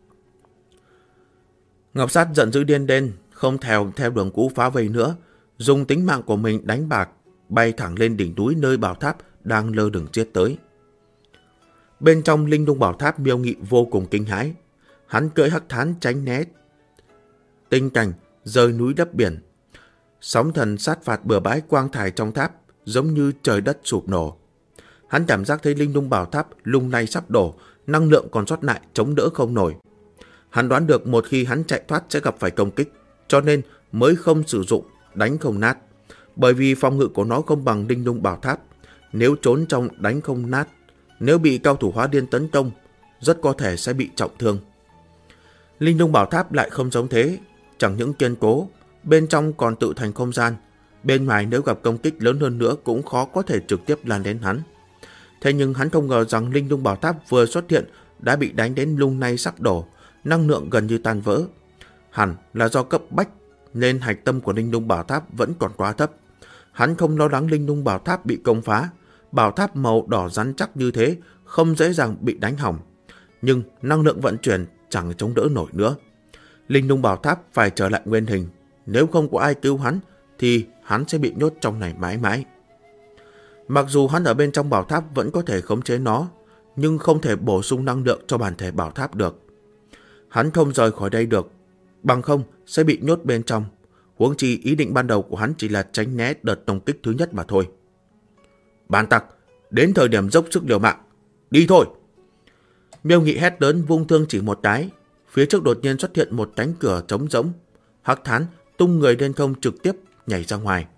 Ngọc Sát giận dữ điên lên, không theo đường cũ phá vây nữa, dùng tính mạng của mình đánh bạc, bay thẳng lên đỉnh núi nơi bảo tháp đang lơ lửng giết tới. Bên trong linh lung bảo tháp, Miêu Nghị vô cùng kinh hãi. Hắn cưỡi Hắc Thán tránh né tinh cảnh, rời núi đắp biển. Sóng thần sát phạt bừa bãi quang thải trong tháp, giống như trời đất sụp nổ. Hắn cảm giác thấy linh lung bảo tháp lung lay sắp đổ, năng lượng còn sót lại chống đỡ không nổi. Hắn đoán được một khi hắn chạy thoát sẽ gặp phải công kích, cho nên mới không sử dụng đánh không nát. Bởi vì phòng ngự của nó không bằng linh lung bảo tháp, nếu trốn trong đánh không nát, nếu bị cao thủ hóa điên tấn công, rất có thể sẽ bị trọng thương. Linh lung bảo tháp lại không giống thế, chẳng những kiên cố, bên trong còn tự thành không gian. Bên ngoài nếu gặp công kích lớn hơn nữa cũng khó có thể trực tiếp lan đến hắn. Thế nhưng hắn không ngờ rằng linh lung bảo tháp vừa xuất hiện đã bị đánh đến lung lay sắp đổ, năng lượng gần như tan vỡ. Hẳn là do cấp bách nên hạch tâm của linh lung bảo tháp vẫn còn quá thấp. Hắn không lo lắng linh lung bảo tháp bị công phá. Bảo tháp màu đỏ rắn chắc như thế không dễ dàng bị đánh hỏng. Nhưng năng lượng vận chuyển chẳng chống đỡ nổi nữa. Linh lung bảo tháp phải trở lại nguyên hình. Nếu không có ai cứu hắn thì hắn sẽ bị nhốt trong này mãi mãi. Mặc dù hắn ở bên trong bảo tháp vẫn có thể khống chế nó, nhưng không thể bổ sung năng lượng cho bản thể bảo tháp được. Hắn không rời khỏi đây được, bằng không sẽ bị nhốt bên trong. Huống chi ý định ban đầu của hắn chỉ là tránh né đợt công kích thứ nhất mà thôi. Bàn tặc, đến thời điểm dốc sức liều mạng, đi thôi! Miêu Nghị hét lớn, vung thương chỉ một cái. Phía trước đột nhiên xuất hiện một cánh cửa trống rỗng. Hắc Thán tung người lên không trực tiếp nhảy ra ngoài.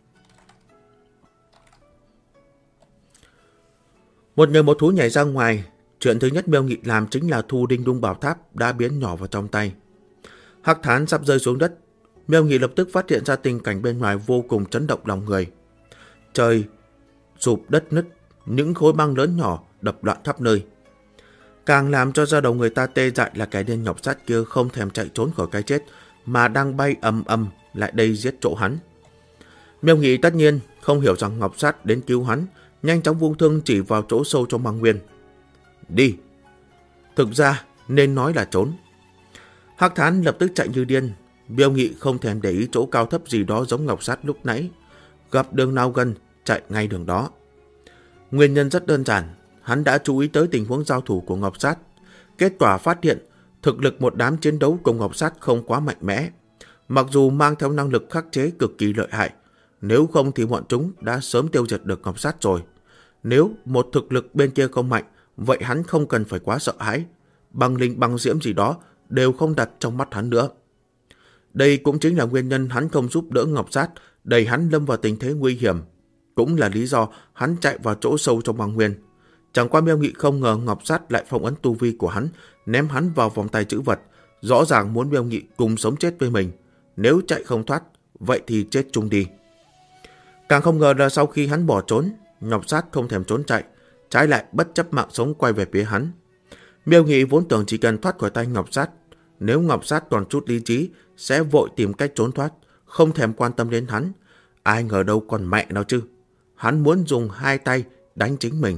Một người một thú nhảy ra ngoài. Chuyện thứ nhất Miêu Nghị làm chính là thu linh lung bảo tháp đã biến nhỏ vào trong tay. Hắc Thán sắp rơi xuống đất. Miêu Nghị lập tức phát hiện ra tình cảnh bên ngoài vô cùng chấn động lòng người. Trời sụp đất nứt, những khối băng lớn nhỏ đập loạn khắp nơi. Càng làm cho da đầu người ta tê dại là cái tên Ngọc Sát kia không thèm chạy trốn khỏi cái chết, mà đang bay ầm ầm lại đây giết chỗ hắn. Miêu Nghị tất nhiên không hiểu rằng Ngọc Sát đến cứu hắn, nhanh chóng vung thương chỉ vào chỗ sâu trong băng nguyên. Đi! Thực ra nên nói là trốn. Hắc Thán lập tức chạy như điên. Miêu Nghị không thèm để ý chỗ cao thấp gì đó giống Ngọc Sát lúc nãy. Gặp đường nào gần, chạy ngay đường đó. Nguyên nhân rất đơn giản. Hắn đã chú ý tới tình huống giao thủ của Ngọc Sát. Kết quả phát hiện thực lực một đám chiến đấu của Ngọc Sát không quá mạnh mẽ. Mặc dù mang theo năng lực khắc chế cực kỳ lợi hại, nếu không thì bọn chúng đã sớm tiêu diệt được Ngọc Sát rồi. Nếu một thực lực bên kia không mạnh, vậy hắn không cần phải quá sợ hãi. Băng linh băng diễm gì đó đều không đặt trong mắt hắn nữa. Đây cũng chính là nguyên nhân hắn không giúp đỡ Ngọc Sát, đẩy hắn lâm vào tình thế nguy hiểm. Cũng là lý do hắn chạy vào chỗ sâu trong băng nguyên. Chẳng qua Miêu Nghị không ngờ Ngọc Sát lại phong ấn tu vi của hắn, ném hắn vào vòng tay trữ vật. Rõ ràng muốn Miêu Nghị cùng sống chết với mình. Nếu chạy không thoát, vậy thì chết chung đi. Càng không ngờ là sau khi hắn bỏ trốn, Ngọc Sát không thèm trốn chạy, trái lại bất chấp mạng sống quay về phía hắn. Miêu Nghị vốn tưởng chỉ cần thoát khỏi tay Ngọc Sát, nếu Ngọc Sát còn chút lý trí sẽ vội tìm cách trốn thoát, không thèm quan tâm đến hắn. Ai ngờ đâu còn mẹ nó chứ. Hắn muốn dùng hai tay đánh chính mình.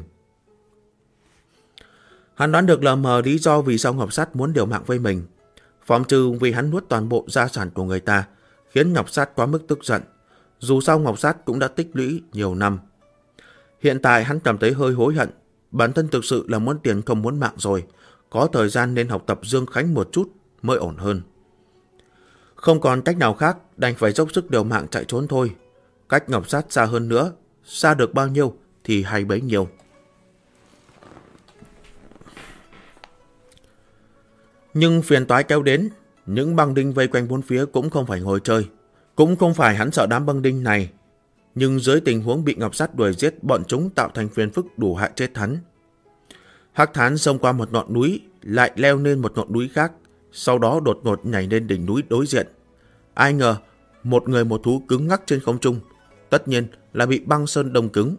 Hắn đoán được lờ mờ lý do vì sao Ngọc Sát muốn liều mạng với mình. Phòng trừ vì hắn nuốt toàn bộ gia sản của người ta, khiến Ngọc Sát quá mức tức giận. Dù sao Ngọc Sát cũng đã tích lũy nhiều năm. Hiện tại hắn cảm thấy hơi hối hận. Bản thân thực sự là muốn tiền không muốn mạng rồi. Có thời gian nên học tập Dương Khánh một chút mới ổn hơn. Không còn cách nào khác, đành phải dốc sức liều mạng chạy trốn thôi. Cách Ngọc Sát xa hơn nữa, xa được bao nhiêu thì hay bấy nhiêu. Nhưng phiền toái kéo đến, những băng đinh vây quanh bốn phía cũng không phải ngồi chơi. Cũng không phải hắn sợ đám băng đinh này. Nhưng dưới tình huống bị Ngọc Sát đuổi giết, bọn chúng tạo thành phiền phức đủ hại chết hắn. Hắc Thán xông qua một ngọn núi, lại leo lên một ngọn núi khác, sau đó đột ngột nhảy lên đỉnh núi đối diện. Ai ngờ, một người một thú cứng ngắc trên không trung, tất nhiên là bị băng sơn đông cứng.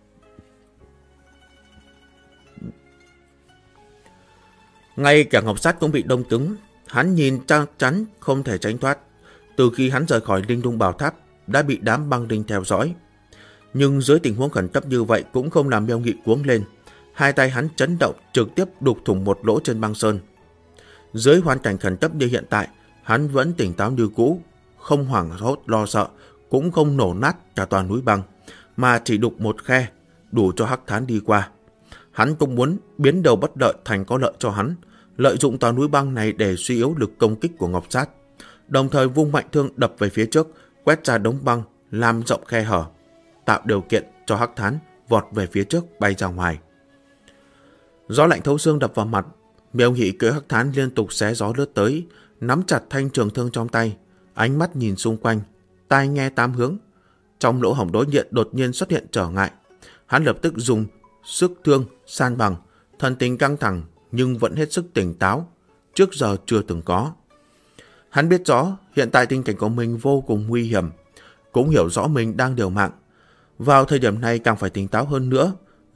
Ngay cả Ngọc Sát cũng bị đông cứng, hắn nhìn chắc chắn không thể tránh thoát. Từ khi hắn rời khỏi linh lung bảo tháp, đã bị đám băng đinh theo dõi. Nhưng dưới tình huống khẩn cấp như vậy cũng không làm Miêu Nghị cuống lên. Hai tay hắn chấn động, trực tiếp đục thủng một lỗ trên băng sơn. Dưới hoàn cảnh khẩn cấp như hiện tại, hắn vẫn tỉnh táo như cũ, không hoảng hốt lo sợ, cũng không nổ nát cả toàn núi băng, mà chỉ đục một khe, đủ cho Hắc Thán đi qua. Hắn cũng muốn biến đầu bất lợi thành có lợi cho hắn, lợi dụng toàn núi băng này để suy yếu lực công kích của Ngọc Sát, đồng thời vung mạnh thương đập về phía trước, quét ra đống băng, làm rộng khe hở, tạo điều kiện cho Hắc Thán vọt về phía trước bay ra ngoài. Gió lạnh thấu xương đập vào mặt, Miêu Nghị cưỡi Hắc Thán liên tục xé gió lướt tới, nắm chặt thanh trường thương trong tay, ánh mắt nhìn xung quanh, tai nghe tám hướng. Trong lỗ hổng đối diện đột nhiên xuất hiện trở ngại, hắn lập tức dùng sức thương san bằng, thần tình căng thẳng nhưng vẫn hết sức tỉnh táo, trước giờ chưa từng có. Hắn biết rõ hiện tại tình cảnh của mình vô cùng nguy hiểm, cũng hiểu rõ mình đang liều mạng. Vào thời điểm này càng phải tỉnh táo hơn nữa,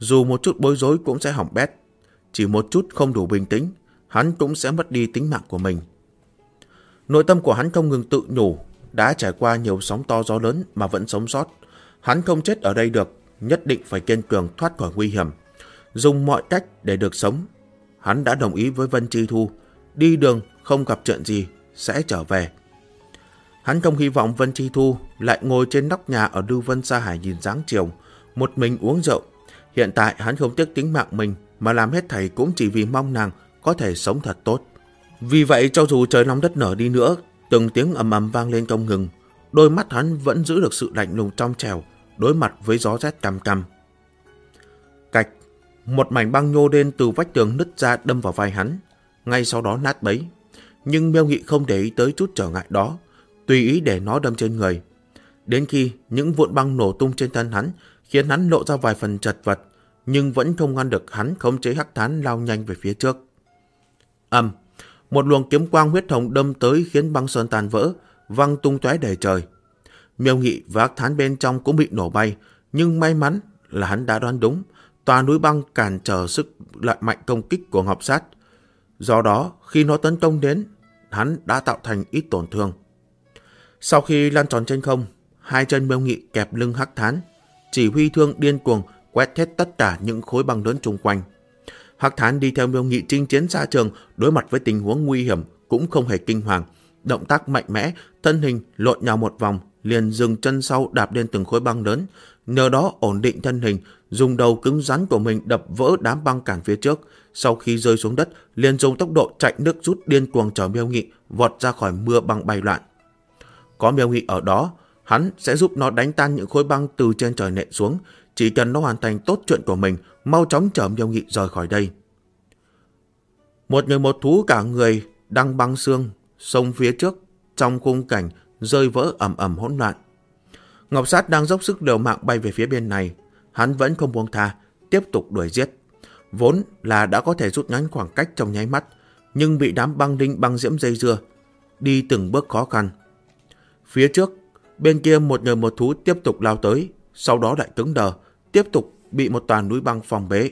dù một chút bối rối cũng sẽ hỏng bét. Chỉ một chút không đủ bình tĩnh, hắn cũng sẽ mất đi tính mạng của mình. Nội tâm của hắn không ngừng tự nhủ, đã trải qua nhiều sóng to gió lớn mà vẫn sống sót. Hắn không chết ở đây được, nhất định phải kiên cường thoát khỏi nguy hiểm, dùng mọi cách để được sống. Hắn đã đồng ý với Vân Chi Thu, đi đường không gặp chuyện gì sẽ trở về. Hắn không hy vọng Vân Chi Thu lại ngồi trên nóc nhà ở Lưu Vân Sa Hải nhìn dáng chiều, một mình uống rượu. Hiện tại hắn không tiếc tính mạng mình mà làm hết thảy cũng chỉ vì mong nàng có thể sống thật tốt. Vì vậy cho dù trời nóng đất nở đi nữa, từng tiếng ầm ầm vang lên không ngừng, đôi mắt hắn vẫn giữ được sự lạnh lùng trong trẻo, đối mặt với gió rét căm căm. Cạch, một mảnh băng nhô lên từ vách tường nứt ra đâm vào vai hắn, ngay sau đó nát bấy. Nhưng Miêu Nghị không để ý tới chút trở ngại đó, tùy ý để nó đâm trên người. Đến khi những vụn băng nổ tung trên thân hắn, khiến hắn lộ ra vài phần chật vật, nhưng vẫn không ngăn được hắn khống chế Hắc Thán lao nhanh về phía trước. Một luồng kiếm quang huyết hồng đâm tới khiến băng sơn tan vỡ, văng tung tóe đầy trời. Miêu Nghị và Hắc Thán bên trong cũng bị nổ bay, nhưng may mắn là hắn đã đoán đúng, tòa núi băng cản trở sức lại mạnh công kích của Ngọc Sát. Do đó, khi nó tấn công đến, hắn đã tạo thành ít tổn thương. Sau khi lăn tròn trên không, hai chân Miêu Nghị kẹp lưng Hắc Thán, chỉ huy thương điên cuồng quét hết tất cả những khối băng lớn xung quanh. Hắc Thán đi theo Miêu Nghị chinh chiến xa trường, đối mặt với tình huống nguy hiểm cũng không hề kinh hoàng, động tác mạnh mẽ, thân hình lộn nhào một vòng, liền dừng chân sau đạp lên từng khối băng lớn, nhờ đó ổn định thân hình, dùng đầu cứng rắn của mình đập vỡ đám băng cản phía trước. Sau khi rơi xuống đất, liền dùng tốc độ chạy nước rút điên cuồng chở Miêu Nghị vọt ra khỏi mưa băng bay loạn. Có Miêu Nghị ở đó, hắn sẽ giúp nó đánh tan những khối băng từ trên trời nện xuống. Chỉ cần nó hoàn thành tốt chuyện của mình, mau chóng chở Miêu Nghị rời khỏi đây. Một người một thú cả người đang băng xương xông phía trước, trong khung cảnh rơi vỡ ầm ầm hỗn loạn. Ngọc Sát đang dốc sức liều mạng bay về phía bên này, hắn vẫn không buông tha, tiếp tục đuổi giết. Vốn là đã có thể rút ngắn khoảng cách trong nháy mắt, nhưng bị đám băng đinh băng diễm dây dưa, đi từng bước khó khăn. Phía trước, bên kia một người một thú tiếp tục lao tới, sau đó lại cứng đờ, tiếp tục bị một tòa núi băng phòng bế.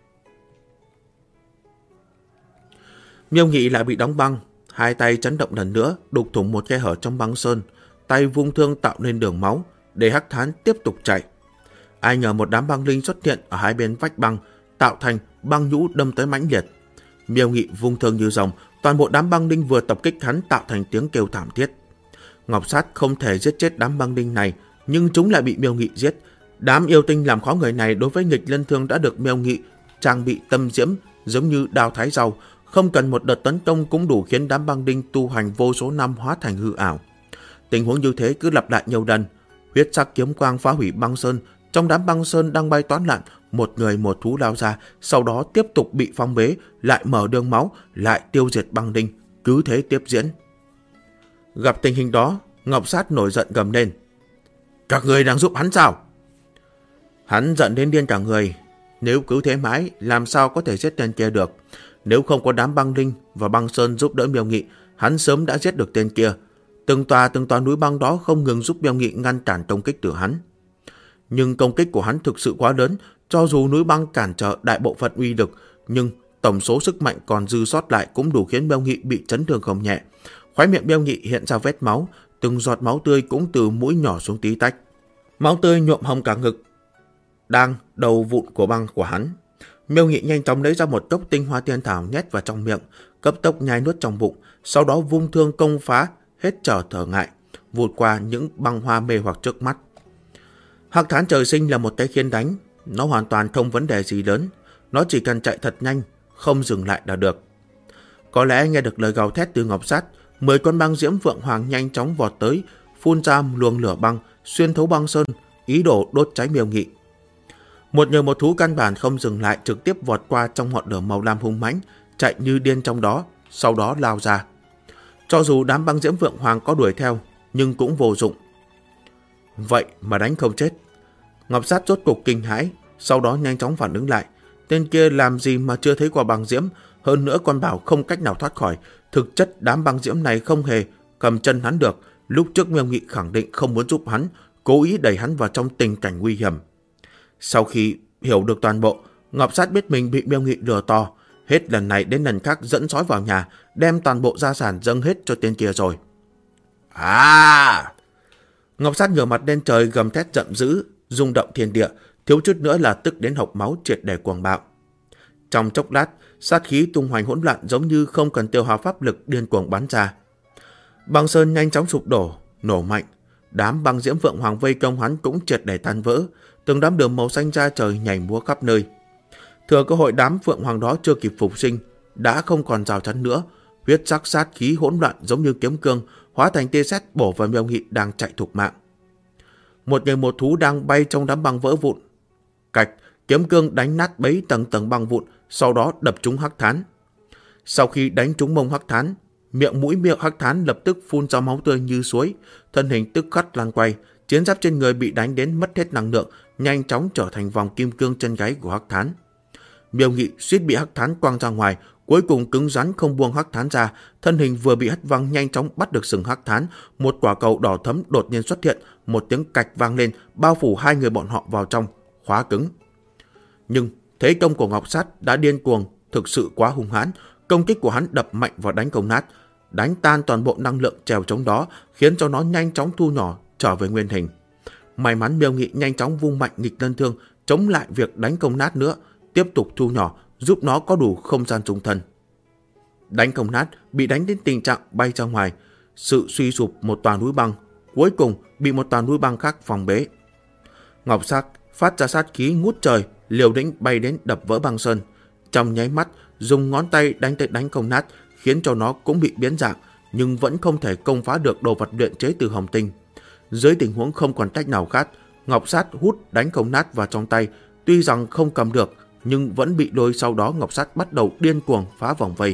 Miêu Nghị lại bị đóng băng, hai tay chấn động lần nữa, đục thủng một khe hở trong băng sơn, tay vung thương tạo nên đường máu, để Hắc Thán tiếp tục chạy. Ai ngờ một đám băng linh xuất hiện ở hai bên vách băng, tạo thành băng nhũ đâm tới mãnh liệt. Miêu Nghị vung thương như rồng, toàn bộ đám băng linh vừa tập kích hắn tạo thành tiếng kêu thảm thiết. Ngọc Sát không thể giết chết đám băng linh này, nhưng chúng lại bị Miêu Nghị giết. Đám yêu tinh làm khó người này đối với nghịch lân thương đã được Miêu Nghị trang bị tâm diễm giống như đao thái rau, không cần một đợt tấn công cũng đủ khiến đám băng đinh tu hành vô số năm hóa thành hư ảo. Tình huống như thế cứ lặp lại nhiều lần, huyết sắc kiếm quang phá hủy băng sơn. Trong đám băng sơn đang bay toán loạn, một người một thú lao ra, sau đó tiếp tục bị phong bế, lại mở đường máu, lại tiêu diệt băng đinh, cứ thế tiếp diễn. Gặp tình hình đó, Ngọc Sát nổi giận gầm lên: "Các người đang giúp hắn sao?" Hắn giận đến điên cả người. Nếu cứ thế mãi, làm sao có thể giết tên kia được? Nếu không có đám băng đinh và băng sơn giúp đỡ Miêu Nghị, hắn sớm đã giết được tên kia. Từng tòa núi băng đó không ngừng giúp Miêu Nghị ngăn cản công kích từ hắn. Nhưng công kích của hắn thực sự quá lớn, cho dù núi băng cản trở đại bộ phận uy lực, nhưng tổng số sức mạnh còn dư sót lại cũng đủ khiến Miêu Nghị bị chấn thương không nhẹ. Khóe miệng Miêu Nghị hiện ra vết máu, từng giọt máu tươi cũng từ mũi nhỏ xuống tí tách. Máu tươi nhuộm hồng cả ngực, đang đầu vụn của băng của hắn. Miêu Nghị nhanh chóng lấy ra một cốc tinh hoa tiên thảo nhét vào trong miệng, cấp tốc nhai nuốt trong bụng, sau đó vung thương công phá hết trở ngại, vụt qua những băng hoa mê hoặc trước mắt. Hắc Thán trời sinh là một tay khiên đánh, nó hoàn toàn không vấn đề gì lớn, nó chỉ cần chạy thật nhanh, không dừng lại là được. Có lẽ nghe được lời gào thét từ Ngọc Sát, 10 con băng diễm phượng hoàng nhanh chóng vọt tới, phun ra luồng lửa băng xuyên thấu băng sơn, ý đồ đốt cháy Miêu Nghị. Một người một thú căn bản không dừng lại, trực tiếp vọt qua trong ngọn lửa màu lam hung mãnh, chạy như điên trong đó, sau đó lao ra. Cho dù đám băng diễm phượng hoàng có đuổi theo, nhưng cũng vô dụng. Vậy mà đánh không chết. Ngọc Sát rốt cục kinh hãi, sau đó nhanh chóng phản ứng lại. Tên kia làm gì mà chưa thấy qua băng diễm, hơn nữa còn bảo không cách nào thoát khỏi. Thực chất đám băng diễm này không hề cầm chân hắn được. Lúc trước Miêu Nghị khẳng định không muốn giúp hắn, cố ý đẩy hắn vào trong tình cảnh nguy hiểm. Sau khi hiểu được toàn bộ. Ngọc Sát biết mình bị Miêu Nghị lừa to, hết lần này đến lần khác dẫn sói vào nhà, đem toàn bộ gia sản dâng hết cho tên kia rồi. À! Ngọc Sát ngửa mặt lên trời gầm thét giận dữ, rung động thiên địa, thiếu chút nữa là tức đến hộc máu, triệt để cuồng bạo. Trong chốc lát, sát khí tung hoành hỗn loạn giống như không cần tiêu hao pháp lực điên cuồng bắn ra. Băng sơn nhanh chóng sụp đổ, nổ mạnh. Đám băng diễm Phượng Hoàng vây công hắn cũng triệt để tan vỡ, từng đám đường màu xanh ra trời nhảy múa khắp nơi. Thừa cơ hội đám Phượng Hoàng đó chưa kịp phục sinh, đã không còn rào chắn nữa, huyết sắc sát khí hỗn loạn giống như kiếm cương, hóa thành tia sét bổ vào Miêu Nghị đang chạy thục mạng. Một người một thú đang bay trong đám băng vỡ vụn. Cạch, kiếm cương đánh nát bấy tầng tầng băng vụn, sau đó đập trúng Hắc Thán. Sau khi đánh trúng mông Hắc Thán, miệng Hắc Thán lập tức phun ra máu tươi như suối, thân hình tức khắc lăn quay, chiến giáp trên người bị đánh đến mất hết năng lượng, nhanh chóng trở thành vòng kim cương chân gáy của Hắc Thán. Miêu Nghị suýt bị Hắc Thán quăng ra ngoài, cuối cùng cứng rắn không buông Hắc Thán ra, thân hình vừa bị hất văng nhanh chóng bắt được sừng Hắc Thán, một quả cầu đỏ thẫm đột nhiên xuất hiện, một tiếng cạch vang lên, bao phủ hai người bọn họ vào trong, khóa cứng. Nhưng thế công của Ngọc Sát đã điên cuồng, thực sự quá hung hãn, công kích của hắn đập mạnh vào đánh công nát, đánh tan toàn bộ năng lượng trèo chống đó, khiến cho nó nhanh chóng thu nhỏ trở về nguyên hình. May mắn Miêu Nghị nhanh chóng vung mạnh nghịch lân thương, chống lại việc đánh công nát nữa, tiếp tục thu nhỏ, giúp nó có đủ không gian trung thân. Đánh công nát bị đánh đến tình trạng bay ra ngoài, sự suy sụp một tòa núi băng, cuối cùng bị một tòa núi băng khác phòng bế. Ngọc Sát phát ra sát khí ngút trời, liều lĩnh bay đến đập vỡ băng sơn, trong nháy mắt dùng ngón tay đánh công nát, khiến cho nó cũng bị biến dạng, nhưng vẫn không thể công phá được đồ vật luyện chế từ hồng tinh. Dưới tình huống không còn cách nào khác, Ngọc Sát hút đánh công nát vào trong tay, tuy rằng không cầm được, nhưng vẫn bị đôi. Sau đó Ngọc Sát bắt đầu điên cuồng phá vòng vây.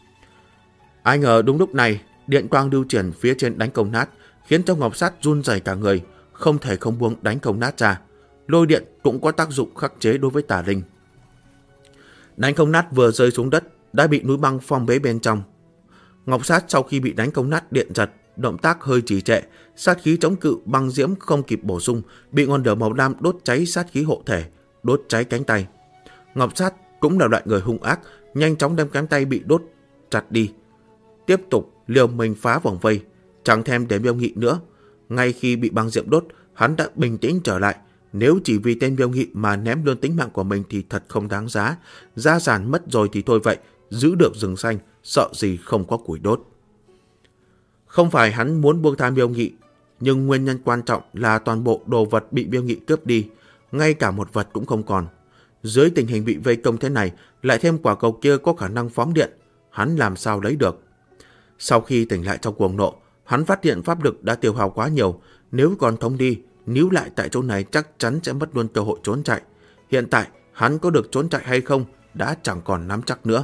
Ai ngờ đúng lúc này, điện quang lưu chuyển phía trên đánh công nát, khiến cho Ngọc Sát run rẩy cả người, không thể không buông đánh công nát ra. Lôi điện cũng có tác dụng khắc chế đối với tà linh. Đánh công nát vừa rơi xuống đất đã bị núi băng phong bế bên trong. Ngọc Sát sau khi bị đánh công nát điện giật, động tác hơi trì trệ, sát khí chống cự băng diễm không kịp bổ sung, bị ngọn lửa màu lam đốt cháy sát khí hộ thể, đốt cháy cánh tay. Ngọc Sát cũng là loại người hung ác, nhanh chóng đem cánh tay bị đốt chặt đi, tiếp tục liều mình phá vòng vây, chẳng thèm để Miêu Nghị nữa. Ngay khi bị băng diễm đốt, hắn đã bình tĩnh trở lại. Nếu chỉ vì tên Miêu Nghị mà ném luôn tính mạng của mình thì thật không đáng giá. Gia sản mất rồi thì thôi vậy, giữ được rừng xanh, sợ gì không có củi đốt. Không phải hắn muốn buông tha Miêu Nghị, nhưng nguyên nhân quan trọng là toàn bộ đồ vật bị Miêu Nghị cướp đi, ngay cả một vật cũng không còn. Dưới tình hình bị vây công thế này, lại thêm quả cầu kia có khả năng phóng điện, hắn làm sao lấy được. Sau khi tỉnh lại trong cuồng nộ, hắn phát hiện pháp lực đã tiêu hao quá nhiều, nếu còn thông đi, níu lại tại chỗ này chắc chắn sẽ mất luôn cơ hội trốn chạy. Hiện tại, hắn có được trốn chạy hay không đã chẳng còn nắm chắc nữa.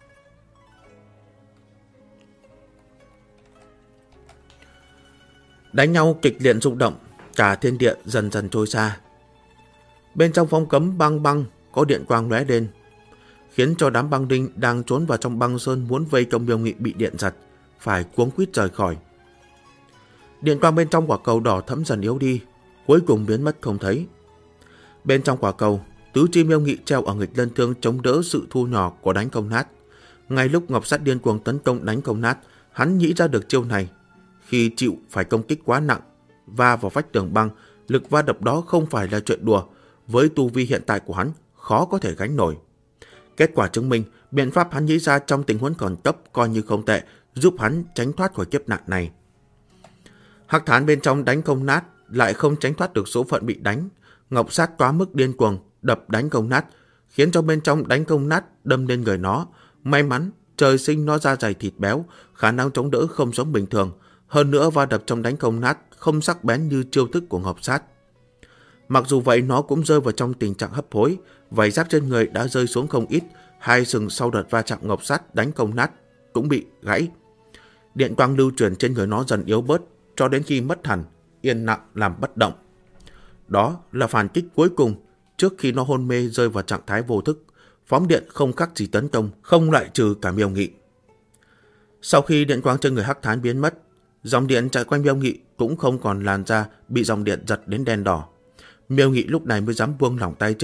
Đánh nhau kịch liệt rung động, cả thiên địa dần dần trôi xa. Bên trong phong cấm băng có điện quang lóe lên, khiến cho đám băng đinh đang trốn vào trong băng sơn muốn vây công Miêu Nghị bị điện giật, phải cuống quýt rời khỏi. Điện quang bên trong quả cầu đỏ thẫm dần yếu đi, cuối cùng biến mất không thấy. Bên trong quả cầu, tứ chi Miêu Nghị treo ở nghịch lân thương chống đỡ sự thu nhỏ của đánh công nát. Ngay lúc Ngọc Sát điên cuồng tấn công đánh công nát, hắn nghĩ ra được chiêu này. Khi chịu phải công kích quá nặng, va vào vách tường băng, lực va đập đó không phải là chuyện đùa. Với tu vi hiện tại của hắn, khó có thể gánh nổi. Kết quả chứng minh, biện pháp hắn nghĩ ra trong tình huống khẩn cấp coi như không tệ, giúp hắn tránh thoát khỏi kiếp nạn này. Hắc Thán bên trong đánh công nát lại không tránh thoát được số phận bị đánh. Ngọc Sát quá mức điên cuồng đập đánh công nát, khiến cho bên trong đánh công nát đâm lên người nó. May mắn trời sinh nó da dày thịt béo, khả năng chống đỡ không giống bình thường. Hơn nữa va đập trong đánh công nát không sắc bén như chiêu thức của Ngọc Sát. Mặc dù vậy nó cũng rơi vào trong tình trạng hấp hối, vảy giáp trên người đã rơi xuống không ít, hai sừng sau đợt va chạm Ngọc Sát đánh công nát cũng bị gãy. Điện quang lưu truyền trên người nó dần yếu bớt, cho đến khi mất hẳn, yên lặng làm bất động. Đó là phản kích cuối cùng trước khi nó hôn mê rơi vào trạng thái vô thức. Phóng điện không khác gì tấn công, không loại trừ cả Miêu Nghị. Sau khi điện quang trên người Hắc Thán biến mất, dòng điện chạy quanh Miêu Nghị cũng không còn làn ra bị dòng điện giật đến đen đỏ. Miêu Nghị lúc này mới dám buông lỏng tay chân,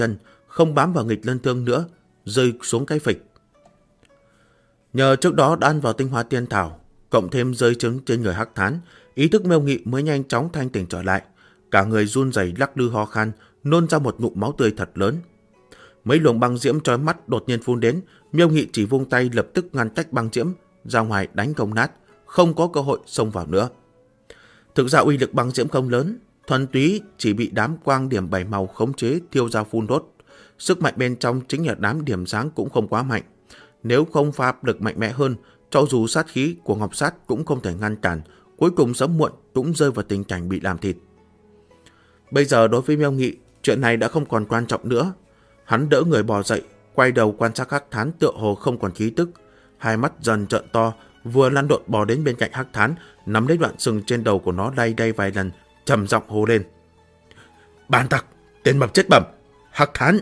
không bám vào nghịch lân thương nữa, rơi xuống cái phịch. Nhờ trước đó đã ăn vào tinh hoa tiên thảo, cộng thêm rơi trứng trên người Hắc Thán, ý thức Miêu Nghị mới nhanh chóng thanh tỉnh trở lại. Cả người run rẩy lắc lư ho khan, nôn ra một ngụm máu tươi thật lớn. Mấy luồng băng diễm chói mắt đột nhiên phun đến, Miêu Nghị chỉ vung tay lập tức ngăn cách băng diễm ra ngoài đánh công nát, không có cơ hội xông vào nữa. Thực ra uy lực băng diễm không lớn, thuần túy chỉ bị đám quang điểm bảy màu khống chế thiêu ra phun đốt. Sức mạnh bên trong chính là đám điểm sáng cũng không quá mạnh. Nếu không pháp lực mạnh mẽ hơn, cho dù sát khí của Ngọc Sát cũng không thể ngăn cản, cuối cùng sớm muộn cũng rơi vào tình cảnh bị làm thịt. Bây giờ đối với Miêu Nghị, chuyện này đã không còn quan trọng nữa. Hắn đỡ người bò dậy, quay đầu quan sát Hắc Thán tựa hồ không còn khí tức, hai mắt dần trợn to, vừa lăn lộn bò đến bên cạnh Hắc Thán, nắm lấy đoạn sừng trên đầu của nó lay đay vài lần, trầm giọng hô lên: "Bàn tặc, tên mập chết bẩm, Hắc Thán!"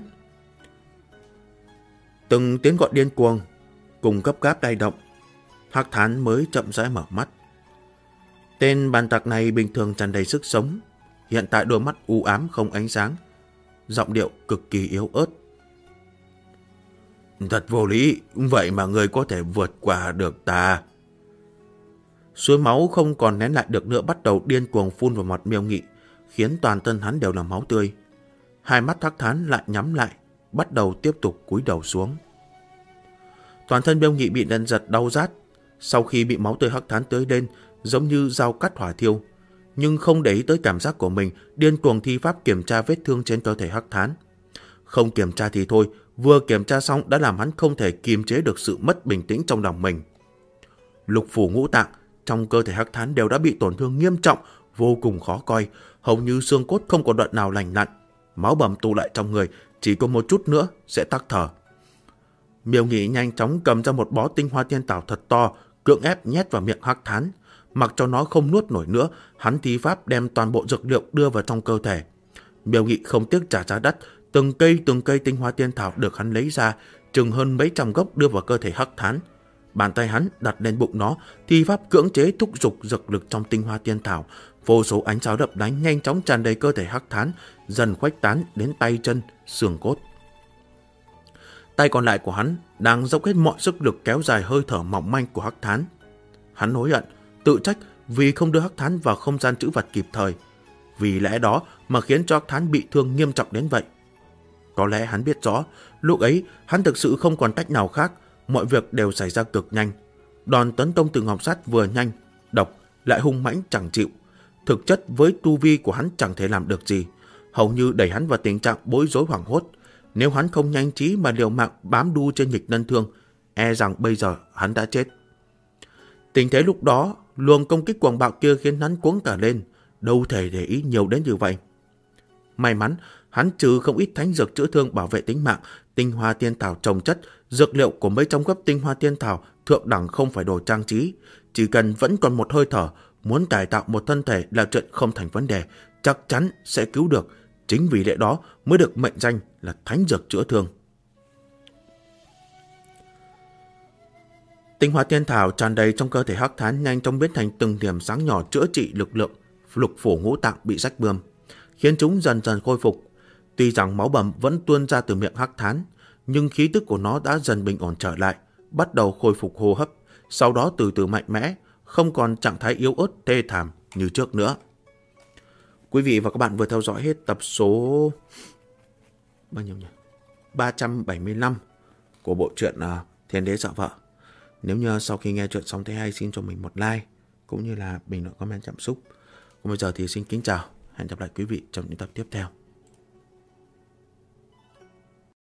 Từng tiếng gọi điên cuồng cùng gấp gáp lay động, Hắc Thán mới chậm rãi mở mắt. Tên bàn tặc này bình thường tràn đầy sức sống, hiện tại đôi mắt u ám không ánh sáng, giọng điệu cực kỳ yếu ớt. "Thật vô lý, vậy mà ngươi có thể vượt qua được ta." Suối máu không còn nén lại được nữa bắt đầu điên cuồng phun vào mặt Miêu Nghị, khiến toàn thân hắn đều là máu tươi. Hai mắt Hắc Thán lại nhắm lại, bắt đầu tiếp tục cúi đầu xuống. Toàn thân Miêu Nghị bị điện giật đau rát, sau khi bị máu tươi Hắc Thán tưới lên, giống như dao cắt hỏa thiêu, nhưng không để ý tới cảm giác của mình, điên cuồng thi pháp kiểm tra vết thương trên cơ thể Hắc Thán. Không kiểm tra thì thôi, vừa kiểm tra xong đã làm hắn không thể kiềm chế được sự mất bình tĩnh trong lòng mình. Lục phủ ngũ tạng trong cơ thể Hắc Thán đều đã bị tổn thương nghiêm trọng, vô cùng khó coi, hầu như xương cốt không có đoạn nào lành lặn, máu bầm tụ lại trong người, chỉ có một chút nữa sẽ tắc thở. Miêu Nghị nhanh chóng cầm ra một bó tinh hoa tiên thảo thật to, cưỡng ép nhét vào miệng Hắc Thán, mặc cho nó không nuốt nổi nữa, hắn thi pháp đem toàn bộ dược liệu đưa vào trong cơ thể. Miêu Nghị không tiếc trả giá đắt, từng cây tinh hoa tiên thảo được hắn lấy ra, chừng hơn mấy trăm gốc đưa vào cơ thể Hắc Thán. Bàn tay hắn đặt lên bụng nó, thi pháp cưỡng chế thúc giục dược lực trong tinh hoa tiên thảo, vô số ánh sao đập đánh nhanh chóng tràn đầy cơ thể Hắc Thán, dần khuếch tán đến tay chân, xương cốt. Tay còn lại của hắn đang dốc hết mọi sức lực kéo dài hơi thở mỏng manh của Hắc Thán. Hắn hối hận, tự trách vì không đưa Hắc Thán vào không gian trữ vật kịp thời, vì lẽ đó mà khiến cho Hắc Thán bị thương nghiêm trọng đến vậy. Có lẽ hắn biết rõ, lúc ấy hắn thực sự không còn cách nào khác, mọi việc đều xảy ra cực nhanh. Đòn tấn công từ Ngọc Sát vừa nhanh, độc lại hung mãnh chẳng chịu. Thực chất với tu vi của hắn chẳng thể làm được gì, hầu như đẩy hắn vào tình trạng bối rối hoảng hốt. Nếu hắn không nhanh trí mà liều mạng bám đu trên nghịch lân thương, e rằng bây giờ hắn đã chết. Tình thế lúc đó, luồng công kích cuồng bạo kia khiến hắn cuống cả lên, đâu thể để ý nhiều đến như vậy. May mắn, hắn trừ không ít thánh dược chữa thương bảo vệ tính mạng, tinh hoa tiên thảo trồng chất, dược liệu của mấy trong gấp tinh hoa tiên thảo thượng đẳng không phải đồ trang trí, chỉ cần vẫn còn một hơi thở, muốn cải tạo một thân thể là chuyện không thành vấn đề, chắc chắn sẽ cứu được. Chính vì lẽ đó mới được mệnh danh là thánh dược chữa thương. Tinh hoa tiên thảo tràn đầy trong cơ thể Hắc Thán nhanh chóng biến thành từng điểm sáng nhỏ chữa trị lực lượng lục phủ ngũ tạng bị rách bươm, khiến chúng dần dần khôi phục. Tuy rằng máu bầm vẫn tuôn ra từ miệng Hắc Thán, nhưng khí tức của nó đã dần bình ổn trở lại, bắt đầu khôi phục hô hấp, sau đó từ từ mạnh mẽ, không còn trạng thái yếu ớt thê thảm như trước nữa. Quý vị và các bạn vừa theo dõi hết tập số 375 của bộ truyện Thiên Đế Dọa Vợ. Nếu như sau khi nghe chuyện xong thấy hay, xin cho mình một like cũng như là bình luận comment cảm xúc. Còn bây giờ thì xin kính chào, hẹn gặp lại quý vị trong những tập tiếp theo.